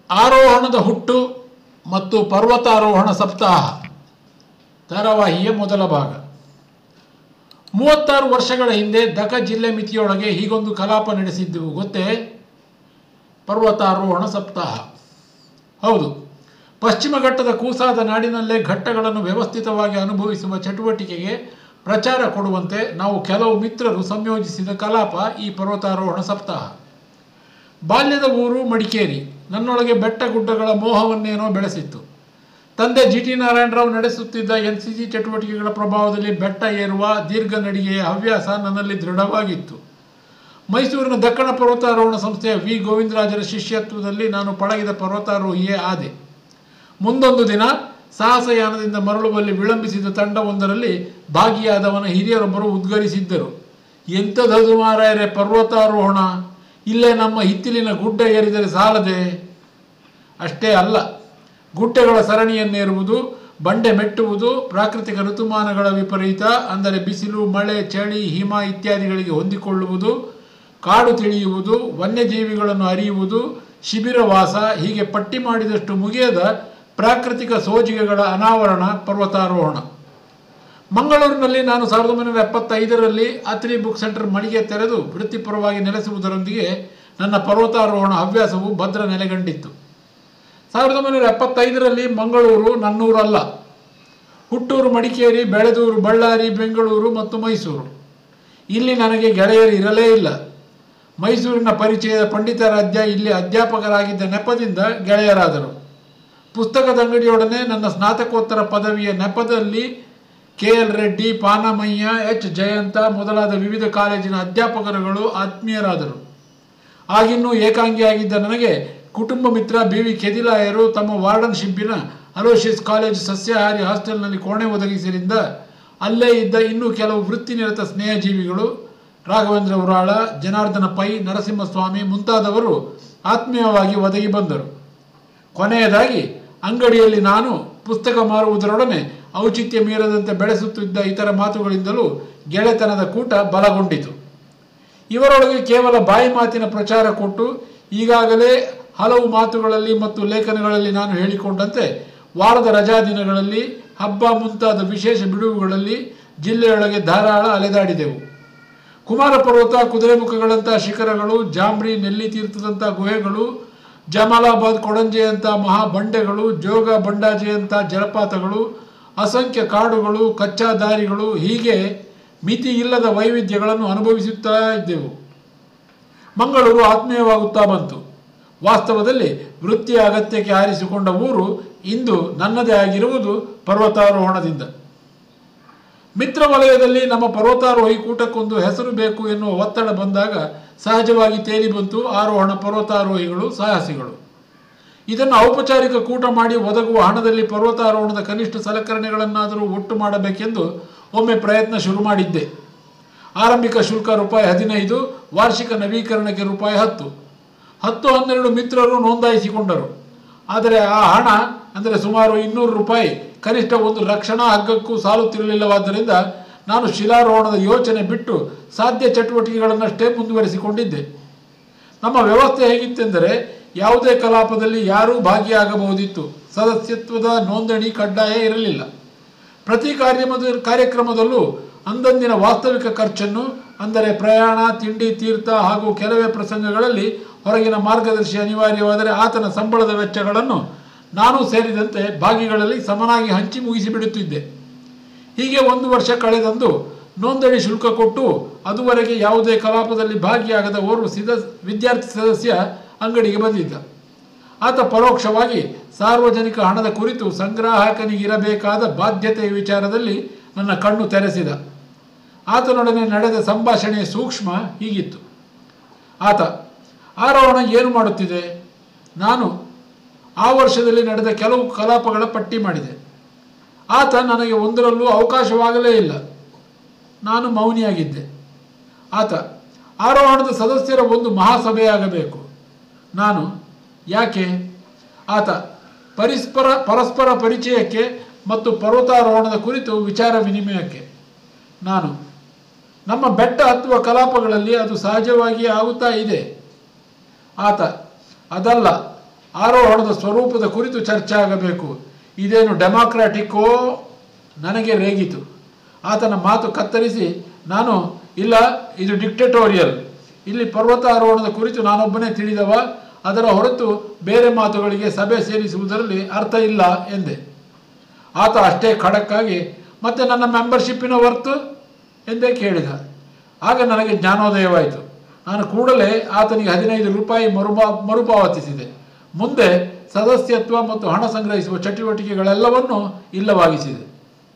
ಆರೋಹಣದ ಹುಟ್ಟು ಮತ್ತು ಪರ್ವತಾರೋಹಣ ಸಪ್ತಾಹ ಧಾರಾವಾಹಿಯ ಮೊದಲ ಭಾಗ. 36 ವರ್ಷಗಳ ಹಿಂದೆ ದಕ ಜಿಲ್ಲೆ ಮಿತಿಯೊಳಗೆ ಹೀಗೊಂದು ಕಲಾಪ ನಡೆಸಿದ್ದೆವು ಗೊತ್ತೇ? ಪರ್ವತಾರೋಹಣ ಸಪ್ತಾಹ. ಹೌದು, ಪಶ್ಚಿಮ ಘಟ್ಟದ ಕೂಸಾದ ನಾಡಿನಲ್ಲೇ ಘಟ್ಟಗಳನ್ನು ವ್ಯವಸ್ಥಿತವಾಗಿ ಅನುಭವಿಸುವ ಚಟುವಟಿಕೆಗೆ ಪ್ರಚಾರ ಕೊಡುವಂತೆ ನಾವು ಕೆಲವು ಮಿತ್ರರು ಸಂಯೋಜಿಸಿದ ಕಲಾಪ ಈ ಪರ್ವತಾರೋಹಣ ಸಪ್ತಾಹ. ಬಾಲ್ಯದ ಊರು ಮಡಿಕೇರಿ ನನ್ನೊಳಗೆ ಬೆಟ್ಟ ಗುಡ್ಡಗಳ ಮೋಹವನ್ನೇನೋ ಬೆಳೆಸಿತ್ತು. ತಂದೆ GT ನಾರಾಯಣರಾವ್ ನಡೆಸುತ್ತಿದ್ದ NCC ಚಟುವಟಿಕೆಗಳ ಪ್ರಭಾವದಲ್ಲಿ ಬೆಟ್ಟ ಏರುವ ದೀರ್ಘ ನಡಿಗೆಯ ಹವ್ಯಾಸ ನನ್ನಲ್ಲಿ ದೃಢವಾಗಿತ್ತು. ಮೈಸೂರಿನ ದಕ್ಕಣ ಪರ್ವತಾರೋಹಣ ಸಂಸ್ಥೆಯ V ಗೋವಿಂದರಾಜರ ಶಿಷ್ಯತ್ವದಲ್ಲಿ ನಾನು ಪಳಗಿದ ಪರ್ವತಾರೋಹಿಯೇ ಆದೆ. ಮುಂದೊಂದು ದಿನ ಸಾಹಸಯಾನದಿಂದ ಮರಳುವಲ್ಲಿ ವಿಳಂಬಿಸಿದ ತಂಡವೊಂದರಲ್ಲಿ ಭಾಗಿಯಾದವನ ಹಿರಿಯರೊಬ್ಬರು ಉದ್ಗರಿಸಿದ್ದರು. ಎಂಥದ್ದು ಮಾರಾಯರೆ ಪರ್ವತಾರೋಹಣ, ಇಲ್ಲೇ ನಮ್ಮ ಹಿತ್ತಿಲಿನ ಗುಡ್ಡ ಏರಿದರೆ ಸಾಲದೆ? ಅಷ್ಟೇ ಅಲ್ಲ, ಗುಡ್ಡಗಳ ಸರಣಿಯನ್ನೇರುವುದು, ಬಂಡೆ ಮೆಟ್ಟುವುದು, ಪ್ರಾಕೃತಿಕ ಋತುಮಾನಗಳ ವಿಪರೀತ ಅಂದರೆ ಬಿಸಿಲು, ಮಳೆ, ಚಳಿ, ಹಿಮ ಇತ್ಯಾದಿಗಳಿಗೆ ಹೊಂದಿಕೊಳ್ಳುವುದು, ಕಾಡು ತಿಳಿಯುವುದು, ವನ್ಯಜೀವಿಗಳನ್ನು ಅರಿಯುವುದು, ಶಿಬಿರವಾಸ, ಹೀಗೆ ಪಟ್ಟಿ ಮಾಡಿದಷ್ಟು ಮುಗಿಯದ ಪ್ರಾಕೃತಿಕ ಸೋಜಿಗೆಗಳ ಅನಾವರಣ ಪರ್ವತಾರೋಹಣ. ಮಂಗಳೂರಿನಲ್ಲಿ ನಾನು 1975ರಲ್ಲಿ ಅತ್ರಿ ಬುಕ್ ಸೆಂಟರ್ ಮಳಿಗೆ ತೆರೆದು ವೃತ್ತಿಪರವಾಗಿ ನೆಲೆಸುವುದರೊಂದಿಗೆ ನನ್ನ ಪರ್ವತಾರೋಹಣ ಹವ್ಯಾಸವು ಭದ್ರ ನೆಲೆಗಂಡಿತ್ತು. 1975ರಲ್ಲಿ ಮಂಗಳೂರು ನನ್ನೂರಲ್ಲ. ಹುಟ್ಟೂರು ಮಡಿಕೇರಿ, ಬೆಳೆದೂರು ಬಳ್ಳಾರಿ, ಬೆಂಗಳೂರು ಮತ್ತು ಮೈಸೂರು. ಇಲ್ಲಿ ನನಗೆ ಗೆಳೆಯರು ಇರಲೇ ಇಲ್ಲ. ಮೈಸೂರಿನ ಪರಿಚಯದ ಪಂಡಿತಾರಾಧ್ಯ ಇಲ್ಲಿ ಅಧ್ಯಾಪಕರಾಗಿದ್ದ ನೆಪದಿಂದ ಗೆಳೆಯರಾದರು. ಪುಸ್ತಕದ ಅಂಗಡಿಯೊಡನೆ ನನ್ನ ಸ್ನಾತಕೋತ್ತರ ಪದವಿಯ ನೆಪದಲ್ಲಿ KL ರೆಡ್ಡಿ, ಪಾನಮಯ್ಯ, H ಜಯಂತ ಮೊದಲಾದ ವಿವಿಧ ಕಾಲೇಜಿನ ಅಧ್ಯಾಪಕರುಗಳು ಆತ್ಮೀಯರಾದರು. ಆಗಿನ್ನೂ ಏಕಾಂಗಿಯಾಗಿದ್ದ ನನಗೆ ಕುಟುಂಬ ಮಿತ್ರ BV ಕೆದಿಲಾಯರು ತಮ್ಮ ವಾರ್ಡನ್ಶಿಪ್ಪಿನ ಅಲೋಶಿಯಸ್ ಕಾಲೇಜ್ ಸಸ್ಯಾಹಾರಿ ಹಾಸ್ಟೆಲ್ನಲ್ಲಿ ಕೋಣೆ ಒದಗಿಸಿರಿಂದ ಅಲ್ಲೇ ಇದ್ದ ಇನ್ನೂ ಕೆಲವು ವೃತ್ತಿನಿರತ ಸ್ನೇಹಜೀವಿಗಳು ರಾಘವೇಂದ್ರ ಉರಾಳ, ಜನಾರ್ದನ ಪೈ, ನರಸಿಂಹಸ್ವಾಮಿ ಮುಂತಾದವರು ಆತ್ಮೀಯವಾಗಿ ಒದಗಿ ಬಂದರು. ಕೊನೆಯದಾಗಿ ಅಂಗಡಿಯಲ್ಲಿ ನಾನು ಪುಸ್ತಕ ಮಾರುವುದರೊಡನೆ ಔಚಿತ್ಯ ಮೀರದಂತೆ ಬೆಳೆಸುತ್ತಿದ್ದ ಇತರ ಮಾತುಗಳಿಂದಲೂ ಗೆಳೆತನದ ಕೂಟ ಬಲಗೊಂಡಿತು. ಇವರೊಳಗೆ ಕೇವಲ ಬಾಯಿ ಮಾತಿನ ಪ್ರಚಾರ ಕೊಟ್ಟು ಈಗಾಗಲೇ ಹಲವು ಮಾತುಗಳಲ್ಲಿ ಮತ್ತು ಲೇಖನಗಳಲ್ಲಿ ನಾನು ಹೇಳಿಕೊಂಡಂತೆ ವಾರದ ರಜಾ ದಿನಗಳಲ್ಲಿ, ಹಬ್ಬ ಮುಂತಾದ ವಿಶೇಷ ಬಿಡುವುಗಳಲ್ಲಿ ಜಿಲ್ಲೆಯೊಳಗೆ ಧಾರಾಳ ಅಲೆದಾಡಿದೆವು. ಕುಮಾರ ಪರ್ವತ, ಕುದುರೆಮುಖಗಳಂಥ ಶಿಖರಗಳು, ಜಾಂಬ್ರಿ, ನೆಲ್ಲಿತೀರ್ಥದಂಥ ಗುಹೆಗಳು, ಜಮಾಲಾಬಾದ್ ಕೊಡಂಜೆಯಂಥ ಮಹಾಬಂಡೆಗಳು, ಜೋಗ ಬಂಡಾಜೆಯಂಥ ಜಲಪಾತಗಳು, ಅಸಂಖ್ಯ ಕಾಡುಗಳು, ಕಚ್ಚಾ ದಾರಿಗಳು, ಹೀಗೆ ಮಿತಿ ಇಲ್ಲದ ವೈವಿಧ್ಯಗಳನ್ನು ಅನುಭವಿಸುತ್ತಾ ಇದ್ದೆವು. ಮಂಗಳೂರು ಆತ್ಮೀಯವಾಗುತ್ತಾ ಬಂತು. ವಾಸ್ತವದಲ್ಲಿ ವೃತ್ತಿಯ ಅಗತ್ಯಕ್ಕೆ ಆರಿಸಿಕೊಂಡ ಊರು ಇಂದು ನನ್ನದೇ ಆಗಿರುವುದು ಪರ್ವತಾರೋಹಣದಿಂದ. ಮಿತ್ರ ವಲಯದಲ್ಲಿ ನಮ್ಮ ಪರ್ವತಾರೋಹಿ ಕೂಟಕ್ಕೊಂದು ಹೆಸರು ಬೇಕು ಎನ್ನುವ ಒತ್ತಡ ಬಂದಾಗ ಸಹಜವಾಗಿ ತೇಲಿ ಬಂತು ಆರೋಹಣ ಪರ್ವತಾರೋಹಿಗಳು, ಸಾಹಸಿಗಳು. ಇದನ್ನು ಔಪಚಾರಿಕ ಕೂಟ ಮಾಡಿ ಒದಗುವ ಹಣದಲ್ಲಿ ಪರ್ವತಾರೋಹಣದ ಕನಿಷ್ಠ ಸಲಕರಣೆಗಳನ್ನಾದರೂ ಒಟ್ಟು ಮಾಡಬೇಕೆಂದು ಒಮ್ಮೆ ಪ್ರಯತ್ನ ಶುರು ಮಾಡಿದ್ದೆ. ಆರಂಭಿಕ ಶುಲ್ಕ ₹15, ವಾರ್ಷಿಕ ನವೀಕರಣಕ್ಕೆ ₹10. 10-12 ಮಿತ್ರರು ನೋಂದಾಯಿಸಿಕೊಂಡರು. ಆದರೆ ಆ ಹಣ ಅಂದರೆ ಸುಮಾರು ₹200 ಕನಿಷ್ಠ ಒಂದು ರಕ್ಷಣಾ ಹಗ್ಗಕ್ಕೂ ಸಾಲುತ್ತಿರಲಿಲ್ಲವಾದ್ದರಿಂದ ನಾನು ಶಿಲಾರೋಹಣದ ಯೋಚನೆ ಬಿಟ್ಟು ಸಾಧ್ಯ ಚಟುವಟಿಕೆಗಳನ್ನಷ್ಟೇ ಮುಂದುವರಿಸಿಕೊಂಡಿದ್ದೆ. ನಮ್ಮ ವ್ಯವಸ್ಥೆ ಹೇಗಿತ್ತೆಂದರೆ ಯಾವುದೇ ಕಲಾಪದಲ್ಲಿ ಯಾರೂ ಭಾಗಿಯಾಗಬಹುದಿತ್ತು. ಸದಸ್ಯತ್ವದ ನೋಂದಣಿ ಕಡ್ಡಾಯ ಇರಲಿಲ್ಲ. ಪ್ರತಿ ಕಾರ್ಯಕ್ರಮದಲ್ಲೂ ಅಂದಂದಿನ ವಾಸ್ತವಿಕ ಖರ್ಚನ್ನು ಅಂದರೆ ಪ್ರಯಾಣ, ತಿಂಡಿ, ತೀರ್ಥ ಹಾಗೂ ಕೆಲವೇ ಪ್ರಸಂಗಗಳಲ್ಲಿ ಹೊರಗಿನ ಮಾರ್ಗದರ್ಶಿ ಅನಿವಾರ್ಯವಾದರೆ ಆತನ ಸಂಬಳದ ವೆಚ್ಚಗಳನ್ನು ನಾನು ಸೇರಿದಂತೆ ಭಾಗಿಗಳಲ್ಲಿ ಸಮನಾಗಿ ಹಂಚಿ ಮುಗಿಸಿಬಿಡುತ್ತಿದ್ದೆ. ಹೀಗೆ 1 ವರ್ಷ ಕಳೆದಂದು ನೋಂದಣಿ ಶುಲ್ಕ ಕೊಟ್ಟು ಅದುವರೆಗೆ ಯಾವುದೇ ಕಲಾಪದಲ್ಲಿ ಭಾಗಿಯಾಗದ ಓರ್ವ ವಿದ್ಯಾರ್ಥಿ ಸದಸ್ಯ ಅಂಗಡಿಗೆ ಬಂದಿದ್ದ. ಆತ ಪರೋಕ್ಷವಾಗಿ ಸಾರ್ವಜನಿಕ ಹಣದ ಕುರಿತು ಸಂಗ್ರಾಹಕನಿಗಿರಬೇಕಾದ ಬಾಧ್ಯತೆಯ ವಿಚಾರದಲ್ಲಿ ನನ್ನ ಕಣ್ಣು ತೆರೆಸಿದ. ಆತನೊಡನೆ ನಡೆದ ಸಂಭಾಷಣೆಯ ಸೂಕ್ಷ್ಮ ಹೀಗಿತ್ತು. ಆತ, ಆರೋಹಣ ಏನು ಮಾಡುತ್ತಿದೆ? ನಾನು ಆ ವರ್ಷದಲ್ಲಿ ನಡೆದ ಕೆಲವು ಕಲಾಪಗಳ ಪಟ್ಟಿ ಮಾಡಿದೆ. ಆತ ನನಗೆ ಒಂದರಲ್ಲೂ ಅವಕಾಶವಾಗಲೇ ಇಲ್ಲ. ನಾನು ಮೌನಿಯಾಗಿದ್ದೆ. ಆತ, ಆರೋಹಣದ ಸದಸ್ಯರ ಒಂದು ಮಹಾಸಭೆಯಾಗಬೇಕು. ನಾನು, ಯಾಕೆ? ಆತ, ಪರಸ್ಪರ ಪರಿಚಯಕ್ಕೆ ಮತ್ತು ಪರ್ವತಾರೋಹಣದ ಕುರಿತು ವಿಚಾರ ವಿನಿಮಯಕ್ಕೆ. ನಾನು, ನಮ್ಮ ಬೆಟ್ಟ ಹತ್ತುವ ಕಲಾಪಗಳಲ್ಲಿ ಅದು ಸಹಜವಾಗಿ ಆಗುತ್ತಾ ಇದೆ. ಆತ, ಅದಲ್ಲ, ಆರೋಹಣದ ಸ್ವರೂಪದ ಕುರಿತು ಚರ್ಚೆ ಆಗಬೇಕು. ಇದೇನು ಡೆಮಾಕ್ರಾಟಿಕ್ಕೋ? ನನಗೆ ರೇಗಿತು. ಆತನ ಮಾತು ಕತ್ತರಿಸಿ ನಾನು, ಇಲ್ಲ, ಇದು ಡಿಕ್ಟೇಟೋರಿಯಲ್. ಇಲ್ಲಿ ಪರ್ವತಾರೋಹಣದ ಕುರಿತು ನಾನೊಬ್ಬನೇ ತಿಳಿದವ, ಅದರ ಹೊರತು ಬೇರೆ ಮಾತುಗಳಿಗೆ ಸಭೆ ಸೇರಿಸುವುದರಲ್ಲಿ ಅರ್ಥ ಇಲ್ಲ ಎಂದೆ. ಆತ ಅಷ್ಟೇ ಖಡಕ್ಕಾಗಿ, ಮತ್ತೆ ನನ್ನ ಮೆಂಬರ್ಶಿಪ್ಪಿನ ವರ್ತು ಎಂದೇ ಕೇಳಿದ. ಆಗ ನನಗೆ ಜ್ಞಾನೋದಯವಾಯಿತು. ನಾನು ಕೂಡಲೇ ಆತನಿಗೆ 15 ರೂಪಾಯಿ ಮರುಪಾವತಿಸಿದೆ. ಮುಂದೆ ಸದಸ್ಯತ್ವ ಮತ್ತು ಹಣ ಸಂಗ್ರಹಿಸುವ ಚಟುವಟಿಕೆಗಳೆಲ್ಲವನ್ನೂ ಇಲ್ಲವಾಗಿಸಿದೆ.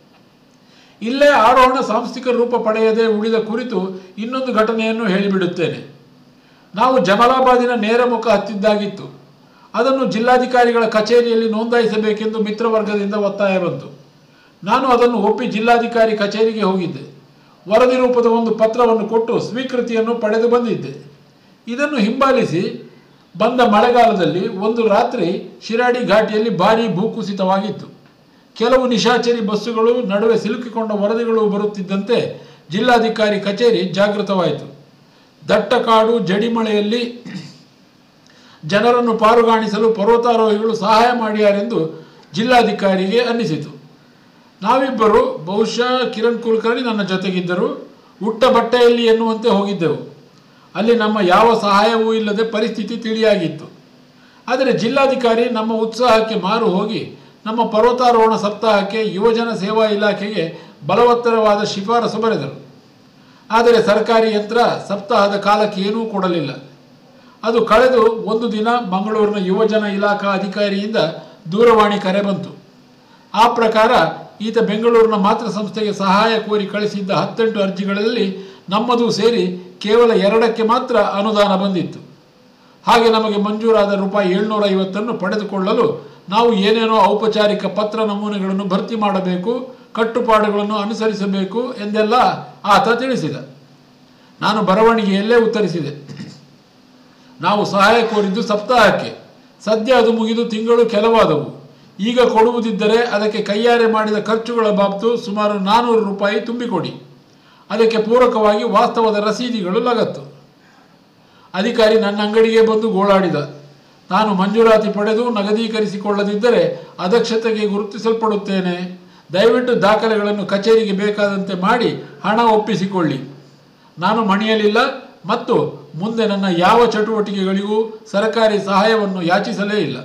ಇಲ್ಲೇ ಆರೋಹಣ ಸಾಂಸ್ಥಿಕ ರೂಪ ಪಡೆಯದೆ ಉಳಿದ ಕುರಿತು ಇನ್ನೊಂದು ಘಟನೆಯನ್ನು ಹೇಳಿಬಿಡುತ್ತೇನೆ. ನಾವು ಜಮಲಾಬಾದಿನ ನೇರ ಮುಖ ಹತ್ತಿದ್ದಾಗಿತ್ತು. ಅದನ್ನು ಜಿಲ್ಲಾಧಿಕಾರಿಗಳ ಕಚೇರಿಯಲ್ಲಿ ನೋಂದಾಯಿಸಬೇಕೆಂದು ಮಿತ್ರವರ್ಗದಿಂದ ಒತ್ತಾಯ ಬಂತು. ನಾನು ಅದನ್ನು ಒಪ್ಪಿ ಜಿಲ್ಲಾಧಿಕಾರಿ ಕಚೇರಿಗೆ ಹೋಗಿದ್ದೆ. ವರದಿ ರೂಪದ ಒಂದು ಪತ್ರವನ್ನು ಕೊಟ್ಟು ಸ್ವೀಕೃತಿಯನ್ನು ಪಡೆದು ಬಂದಿದ್ದೆ. ಇದನ್ನು ಹಿಂಬಾಲಿಸಿ ಬಂದ ಮಳೆಗಾಲದಲ್ಲಿ ಒಂದು ರಾತ್ರಿ ಶಿರಾಡಿ ಘಾಟಿಯಲ್ಲಿ ಭಾರೀ ಭೂಕುಸಿತವಾಗಿತ್ತು. ಕೆಲವು ನಿಶಾಚರಿ ಬಸ್ಸುಗಳು ನಡುವೆ ಸಿಲುಕಿಕೊಂಡ ವರದಿಗಳು ಬರುತ್ತಿದ್ದಂತೆ ಜಿಲ್ಲಾಧಿಕಾರಿ ಕಚೇರಿ ಜಾಗೃತವಾಯಿತು. ದಟ್ಟ ಕಾಡು ಜಡಿಮಳೆಯಲ್ಲಿ ಜನರನ್ನು ಪಾರುಗಾಣಿಸಲು ಪರ್ವತಾರೋಹಿಗಳು ಸಹಾಯ ಮಾಡಿಯಾರೆಂದು ಜಿಲ್ಲಾಧಿಕಾರಿಗೆ ಅನ್ನಿಸಿತು. ನಾವಿಬ್ಬರು, ಬಹುಶಃ ಕಿರಣ್ ಕುಲಕರ್ಣಿ ನನ್ನ ಜೊತೆಗಿದ್ದರು, ಉಟ್ಟ ಬಟ್ಟೆಯಲ್ಲಿ ಎನ್ನುವಂತೆ ಹೋಗಿದ್ದೆವು. ಅಲ್ಲಿ ನಮ್ಮ ಯಾವ ಸಹಾಯವೂ ಇಲ್ಲದೆ ಪರಿಸ್ಥಿತಿ ತಿಳಿಯಾಗಿತ್ತು. ಆದರೆ ಜಿಲ್ಲಾಧಿಕಾರಿ ನಮ್ಮ ಉತ್ಸಾಹಕ್ಕೆ ಮಾರು ಹೋಗಿ ನಮ್ಮ ಪರ್ವತಾರೋಹಣ ಸಪ್ತಾಹಕ್ಕೆ ಯುವಜನ ಸೇವಾ ಇಲಾಖೆಗೆ ಬಲವತ್ತರವಾದ ಶಿಫಾರಸು ಬರೆದರು. ಆದರೆ ಸರ್ಕಾರಿ ಯಂತ್ರ ಸಪ್ತಾಹದ ಕಾಲಕ್ಕೆ ಏನೂ ಕೊಡಲಿಲ್ಲ. ಅದು ಕಳೆದು ಒಂದು ದಿನ ಮಂಗಳೂರಿನ ಯುವಜನ ಇಲಾಖಾ ಅಧಿಕಾರಿಯಿಂದ ದೂರವಾಣಿ ಕರೆ ಬಂತು. ಆ ಪ್ರಕಾರ ಈತ ಬೆಂಗಳೂರಿನ ಮಾತೃ ಸಂಸ್ಥೆಗೆ ಸಹಾಯ ಕೋರಿ ಕಳಿಸಿದ್ದ 18 ಅರ್ಜಿಗಳಲ್ಲಿ ನಮ್ಮದು ಸೇರಿ ಕೇವಲ 2ಕ್ಕೆ ಮಾತ್ರ ಅನುದಾನ ಬಂದಿತ್ತು. ಹಾಗೆ ನಮಗೆ ಮಂಜೂರಾದ ರೂಪಾಯಿ 750 ಪಡೆದುಕೊಳ್ಳಲು ನಾವು ಏನೇನೋ ಔಪಚಾರಿಕ ಪತ್ರ ನಮೂನೆಗಳನ್ನು ಭರ್ತಿ ಮಾಡಬೇಕು, ಕಟ್ಟುಪಾಡುಗಳನ್ನು ಅನುಸರಿಸಬೇಕು ಎಂದೆಲ್ಲ ಆತ ತಿಳಿಸಿದ. ನಾನು ಬರವಣಿಗೆಯಲ್ಲೇ ಉತ್ತರಿಸಿದೆ, ನಾವು ಸಹಾಯ ಕೋರಿದ್ದು ಸಪ್ತಾಹಕ್ಕೆ, ಸದ್ಯ ಅದು ಮುಗಿದು ತಿಂಗಳು ಕೆಲವಾದವು. ಈಗ ಕೊಡುವುದಿದ್ದರೆ ಅದಕ್ಕೆ ಕೈಯಾರೆ ಮಾಡಿದ ಖರ್ಚುಗಳ ಬಾಬ್ತು ಸುಮಾರು 400 ರೂಪಾಯಿ ತುಂಬಿಕೊಡಿ. ಅದಕ್ಕೆ ಪೂರಕವಾಗಿ ವಾಸ್ತವದ ರಸೀದಿಗಳು ಲಗತ್ತು. ಅಧಿಕಾರಿ ನನ್ನ ಅಂಗಡಿಗೆ ಬಂದು ಗೋಳಾಡಿದ. ನಾನು ಮಂಜೂರಾತಿ ಪಡೆದು ನಗದೀಕರಿಸಿಕೊಳ್ಳದಿದ್ದರೆ ಅದಕ್ಷತೆಗೆ ಗುರುತಿಸಲ್ಪಡುತ್ತೇನೆ. ದಯವಿಟ್ಟು ದಾಖಲೆಗಳನ್ನು ಕಚೇರಿಗೆ ಬೇಕಾದಂತೆ ಮಾಡಿ ಹಣ ಒಪ್ಪಿಸಿಕೊಳ್ಳಿ. ನಾನು ಮಣಿಯಲಿಲ್ಲ ಮತ್ತು ಮುಂದೆ ನನ್ನ ಯಾವ ಚಟುವಟಿಕೆಗಳಿಗೂ ಸರ್ಕಾರಿ ಸಹಾಯವನ್ನು ಯಾಚಿಸಲೇ ಇಲ್ಲ.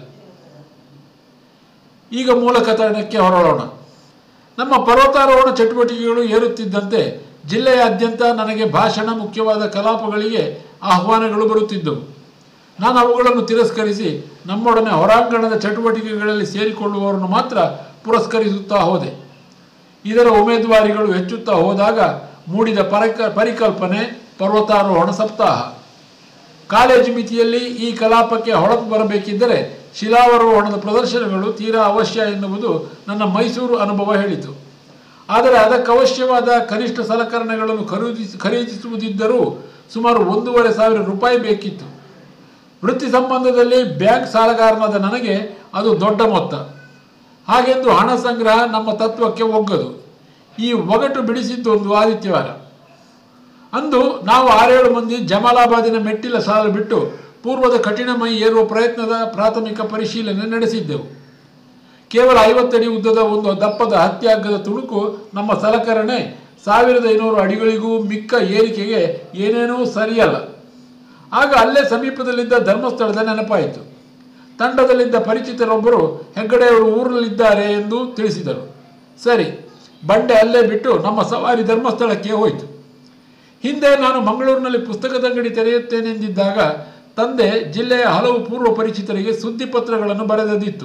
ಈಗ ಮೂಲ ಕಥನಕ್ಕೆ ಹೊರಡೋಣ. ನಮ್ಮ ಪರ್ವತಾರೋಹಣ ಚಟುವಟಿಕೆಗಳು ಏರುತ್ತಿದ್ದಂತೆ ಜಿಲ್ಲೆಯಾದ್ಯಂತ ನನಗೆ ಭಾಷಣ, ಮುಖ್ಯವಾದ ಕಲಾಪಗಳಿಗೆ ಆಹ್ವಾನಗಳು ಬರುತ್ತಿದ್ದವು. ನಾನು ಅವುಗಳನ್ನು ತಿರಸ್ಕರಿಸಿ ನಮ್ಮೊಡನೆ ಹೊರಾಂಗಣದ ಚಟುವಟಿಕೆಗಳಲ್ಲಿ ಸೇರಿಕೊಳ್ಳುವವರನ್ನು ಮಾತ್ರ ಪುರಸ್ಕರಿಸುತ್ತಾ ಹೋದೆ. ಇದರ ಉಮೇದುವಾರಿಗಳು ಹೆಚ್ಚುತ್ತಾ ಹೋದಾಗ ಮೂಡಿದ ಪರಿಕಲ್ಪನೆ ಪರ್ವತಾರೋಹಣ ಸಪ್ತಾಹ. ಕಾಲೇಜು ಮಿತಿಯಲ್ಲಿ ಈ ಕಲಾಪಕ್ಕೆ ಹೊಳಪು ಬರಬೇಕಿದ್ದರೆ ಶಿಲಾವರೋಹಣದ ಪ್ರದರ್ಶನಗಳು ತೀರಾ ಅವಶ್ಯ ಎನ್ನುವುದು ನನ್ನ ಮೈಸೂರು ಅನುಭವ ಹೇಳಿತು. ಆದರೆ ಅದಕ್ಕವಶ್ಯವಾದ ಕನಿಷ್ಠ ಸಲಕರಣೆಗಳನ್ನು ಖರೀದಿಸುವುದಿದ್ದರೂ ಸುಮಾರು 1,500 ರೂಪಾಯಿ ಬೇಕಿತ್ತು. ವೃತ್ತಿ ಸಂಬಂಧದಲ್ಲಿ ಬ್ಯಾಂಕ್ ಸಾಲಗಾರನಾದ ನನಗೆ ಅದು ದೊಡ್ಡ ಮೊತ್ತ. ಹಾಗೆಂದು ಹಣ ಸಂಗ್ರಹ ನಮ್ಮ ತತ್ವಕ್ಕೆ ಒಗ್ಗದು. ಈ ಒಗಟು ಬಿಡಿಸಿದ್ದೊಂದು ಆದಿತ್ಯವಾರ. ಅಂದು ನಾವು 6-7 ಮಂದಿ ಜಮಾಲಾಬಾದಿನ ಮೆಟ್ಟಿಲ ಸಾಲು ಬಿಟ್ಟು ಪೂರ್ವದ ಕಠಿಣಮೈ ಏರುವ ಪ್ರಯತ್ನದ ಪ್ರಾಥಮಿಕ ಪರಿಶೀಲನೆ ನಡೆಸಿದ್ದೆವು. ಕೇವಲ 50 ಅಡಿ ಉದ್ದದ ಒಂದು ದಪ್ಪದ ಹತ್ಯಗ್ಗದ ತುಣುಕು ನಮ್ಮ ಸಲಕರಣೆ 1500 ಅಡಿಗಳಿಗೂ ಮಿಕ್ಕ ಏರಿಕೆಗೆ ಏನೇನೂ ಸರಿಯಲ್ಲ. ಆಗ ಅಲ್ಲೇ ಸಮೀಪದಲ್ಲಿದ್ದ ಧರ್ಮಸ್ಥಳದ ನೆನಪಾಯಿತು. ತಂಡದಲ್ಲಿದ್ದ ಪರಿಚಿತರೊಬ್ಬರು ಹೆಗ್ಗಡೆಯವರು ಊರಲ್ಲಿದ್ದಾರೆ ಎಂದು ತಿಳಿಸಿದರು. ಸರಿ, ಬಂಡೆ ಅಲ್ಲೇ ಬಿಟ್ಟು ನಮ್ಮ ಸವಾರಿ ಧರ್ಮಸ್ಥಳಕ್ಕೆ ಹೋಯಿತು. ಹಿಂದೆ ನಾನು ಮಂಗಳೂರಿನಲ್ಲಿ ಪುಸ್ತಕದ ಅಂಗಡಿ ತೆರೆಯುತ್ತೇನೆಂದಿದ್ದಾಗ ತಂದೆ ಜಿಲ್ಲೆಯ ಹಲವು ಪೂರ್ವ ಪರಿಚಿತರಿಗೆ ಸುದ್ದಿ ಪತ್ರಗಳನ್ನು ಬರೆದದಿತ್ತು.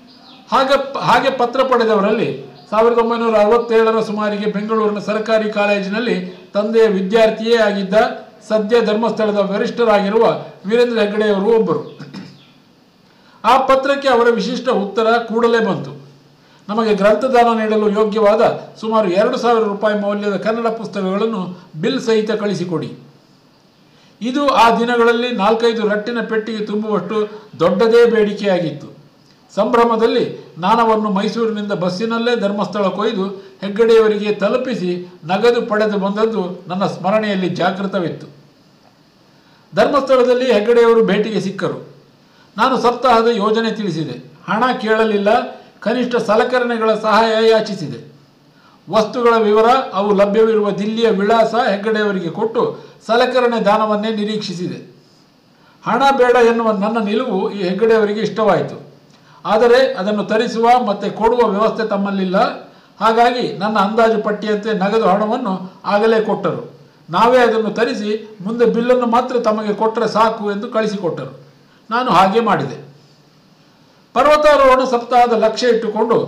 ಹಾಗೆ ಪತ್ರ ಪಡೆದವರಲ್ಲಿ 1967ರ ಸುಮಾರಿಗೆ ಬೆಂಗಳೂರಿನ ಸರ್ಕಾರಿ ಕಾಲೇಜಿನಲ್ಲಿ ತಂದೆಯ ವಿದ್ಯಾರ್ಥಿಯೇ ಆಗಿದ್ದ, ಸದ್ಯ ಧರ್ಮಸ್ಥಳದ ವರಿಷ್ಠರಾಗಿರುವ ವೀರೇಂದ್ರ ಹೆಗ್ಗಡೆಯವರು ಒಬ್ಬರು. ಆ ಪತ್ರಕ್ಕೆ ಅವರ ವಿಶಿಷ್ಟ ಉತ್ತರ ಕೂಡಲೇ ಬಂತು. ನಮಗೆ ಗ್ರಂಥದಾನ ನೀಡಲು ಯೋಗ್ಯವಾದ ಸುಮಾರು 2,000 ರೂಪಾಯಿ ಮೌಲ್ಯದ ಕನ್ನಡ ಪುಸ್ತಕಗಳನ್ನು ಬಿಲ್ ಸಹಿತ ಕಳಿಸಿಕೊಡಿ. ಇದು ಆ ದಿನಗಳಲ್ಲಿ 4-5 ರಟ್ಟಿನ ಪೆಟ್ಟಿಗೆ ತುಂಬುವಷ್ಟು ದೊಡ್ಡದೇ ಬೇಡಿಕೆಯಾಗಿತ್ತು. ಸಂಭ್ರಮದಲ್ಲಿ ನಾನವನ್ನು ಮೈಸೂರಿನಿಂದ ಬಸ್ಸಿನಲ್ಲೇ ಧರ್ಮಸ್ಥಳ ಕೊಯ್ದು ಹೆಗ್ಗಡೆಯವರಿಗೆ ತಲುಪಿಸಿ ನಗದು ಪಡೆದು ಬಂದದ್ದು ನನ್ನ ಸ್ಮರಣೆಯಲ್ಲಿ ಜಾಗೃತವಿತ್ತು. ಧರ್ಮಸ್ಥಳದಲ್ಲಿ ಹೆಗ್ಗಡೆಯವರು ಭೇಟಿಗೆ ಸಿಕ್ಕರು. ನಾನು ಸಪ್ತಾಹದ ಯೋಜನೆ ತಿಳಿಸಿದೆ. ಹಣ ಕೇಳಲಿಲ್ಲ, ಕನಿಷ್ಠ ಸಲಕರಣೆಗಳ ಸಹಾಯ ಯಾಚಿಸಿದೆ. ವಸ್ತುಗಳ ವಿವರ, ಅವು ಲಭ್ಯವಿರುವ ದಿಲ್ಲಿಯ ವಿಳಾಸ ಹೆಗ್ಗಡೆಯವರಿಗೆ ಕೊಟ್ಟು ಸಲಕರಣೆ ದಾನವನ್ನೇ ನಿರೀಕ್ಷಿಸಿದೆ. ಹಣ ಬೇಡ ಎನ್ನುವ ನನ್ನ ನಿಲುವು ಈ ಹೆಗ್ಗಡೆಯವರಿಗೆ ಇಷ್ಟವಾಯಿತು. ಆದರೆ ಅದನ್ನು ತರಿಸುವ ಮತ್ತು ಕೊಡುವ ವ್ಯವಸ್ಥೆ ತಮ್ಮಲ್ಲಿಲ್ಲ. ಹಾಗಾಗಿ ನನ್ನ ಅಂದಾಜು ಪಟ್ಟಿಯಂತೆ ನಗದು ಹಣವನ್ನು ಆಗಲೇ ಕೊಟ್ಟರು. ನಾವೇ ಅದನ್ನು ತರಿಸಿ ಮುಂದೆ ಬಿಲ್ಲನ್ನು ಮಾತ್ರ ತಮಗೆ ಕೊಟ್ಟರೆ ಸಾಕು ಎಂದು ಕಳಿಸಿಕೊಟ್ಟರು. ನಾನು ಹಾಗೆ ಮಾಡಿದೆ. ಪರ್ವತಾರೋಹಣ ಸಪ್ತಾಹದ ಲಕ್ಷ್ಯ ಇಟ್ಟುಕೊಂಡು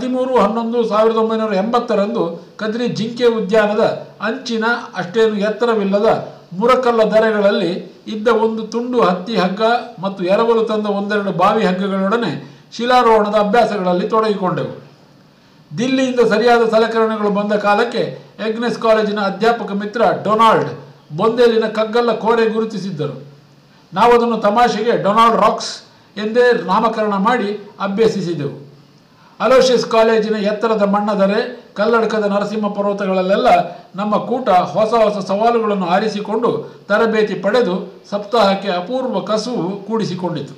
13/11/1980 ಕದ್ರಿ ಜಿಂಕೆ ಉದ್ಯಾನದ ಅಂಚಿನ ಅಷ್ಟೇನು ಎತ್ತರವಿಲ್ಲದ ಮುರಕಲ್ಲ ಧರೆಗಳಲ್ಲಿ ಇದ್ದ ಒಂದು ತುಂಡು ಹತ್ತಿ ಹಗ್ಗ ಮತ್ತು ಎರವಲು ತಂದ ಒಂದೆರಡು ಬಾವಿ ಹಗ್ಗಗಳೊಡನೆ ಶಿಲಾರೋಹಣದ ಅಭ್ಯಾಸಗಳಲ್ಲಿ ತೊಡಗಿಕೊಂಡೆವು. ದಿಲ್ಲಿಯಿಂದ ಸರಿಯಾದ ಸಲಕರಣೆಗಳು ಬಂದ ಕಾಲಕ್ಕೆ ಎಗ್ನೆಸ್ ಕಾಲೇಜಿನ ಅಧ್ಯಾಪಕ ಮಿತ್ರ ಡೊನಾಲ್ಡ್ ಬೊಂದೇಲಿನ ಕಗ್ಗಲ್ಲ ಕೋರೆ ಗುರುತಿಸಿದ್ದರು. ನಾವದನ್ನು ತಮಾಷೆಗೆ ಡೊನಾಲ್ಡ್ ರಾಕ್ಸ್ ಎಂದೇ ನಾಮಕರಣ ಮಾಡಿ ಅಭ್ಯಸಿಸಿದೆವು. ಅಲೋಷಿಯಸ್ ಕಾಲೇಜಿನ ಎತ್ತರದ ಮಣ್ಣದರೆ, ಕಲ್ಲಡ್ಕದ ನರಸಿಂಹ ಪರ್ವತಗಳಲ್ಲೆಲ್ಲ ನಮ್ಮ ಕೂಟ ಹೊಸ ಹೊಸ ಸವಾಲುಗಳನ್ನು ಆರಿಸಿಕೊಂಡು ತರಬೇತಿ ಪಡೆದು ಸಪ್ತಾಹಕ್ಕೆ ಅಪೂರ್ವ ಕಸುವು ಕೂಡಿಸಿಕೊಂಡಿತು.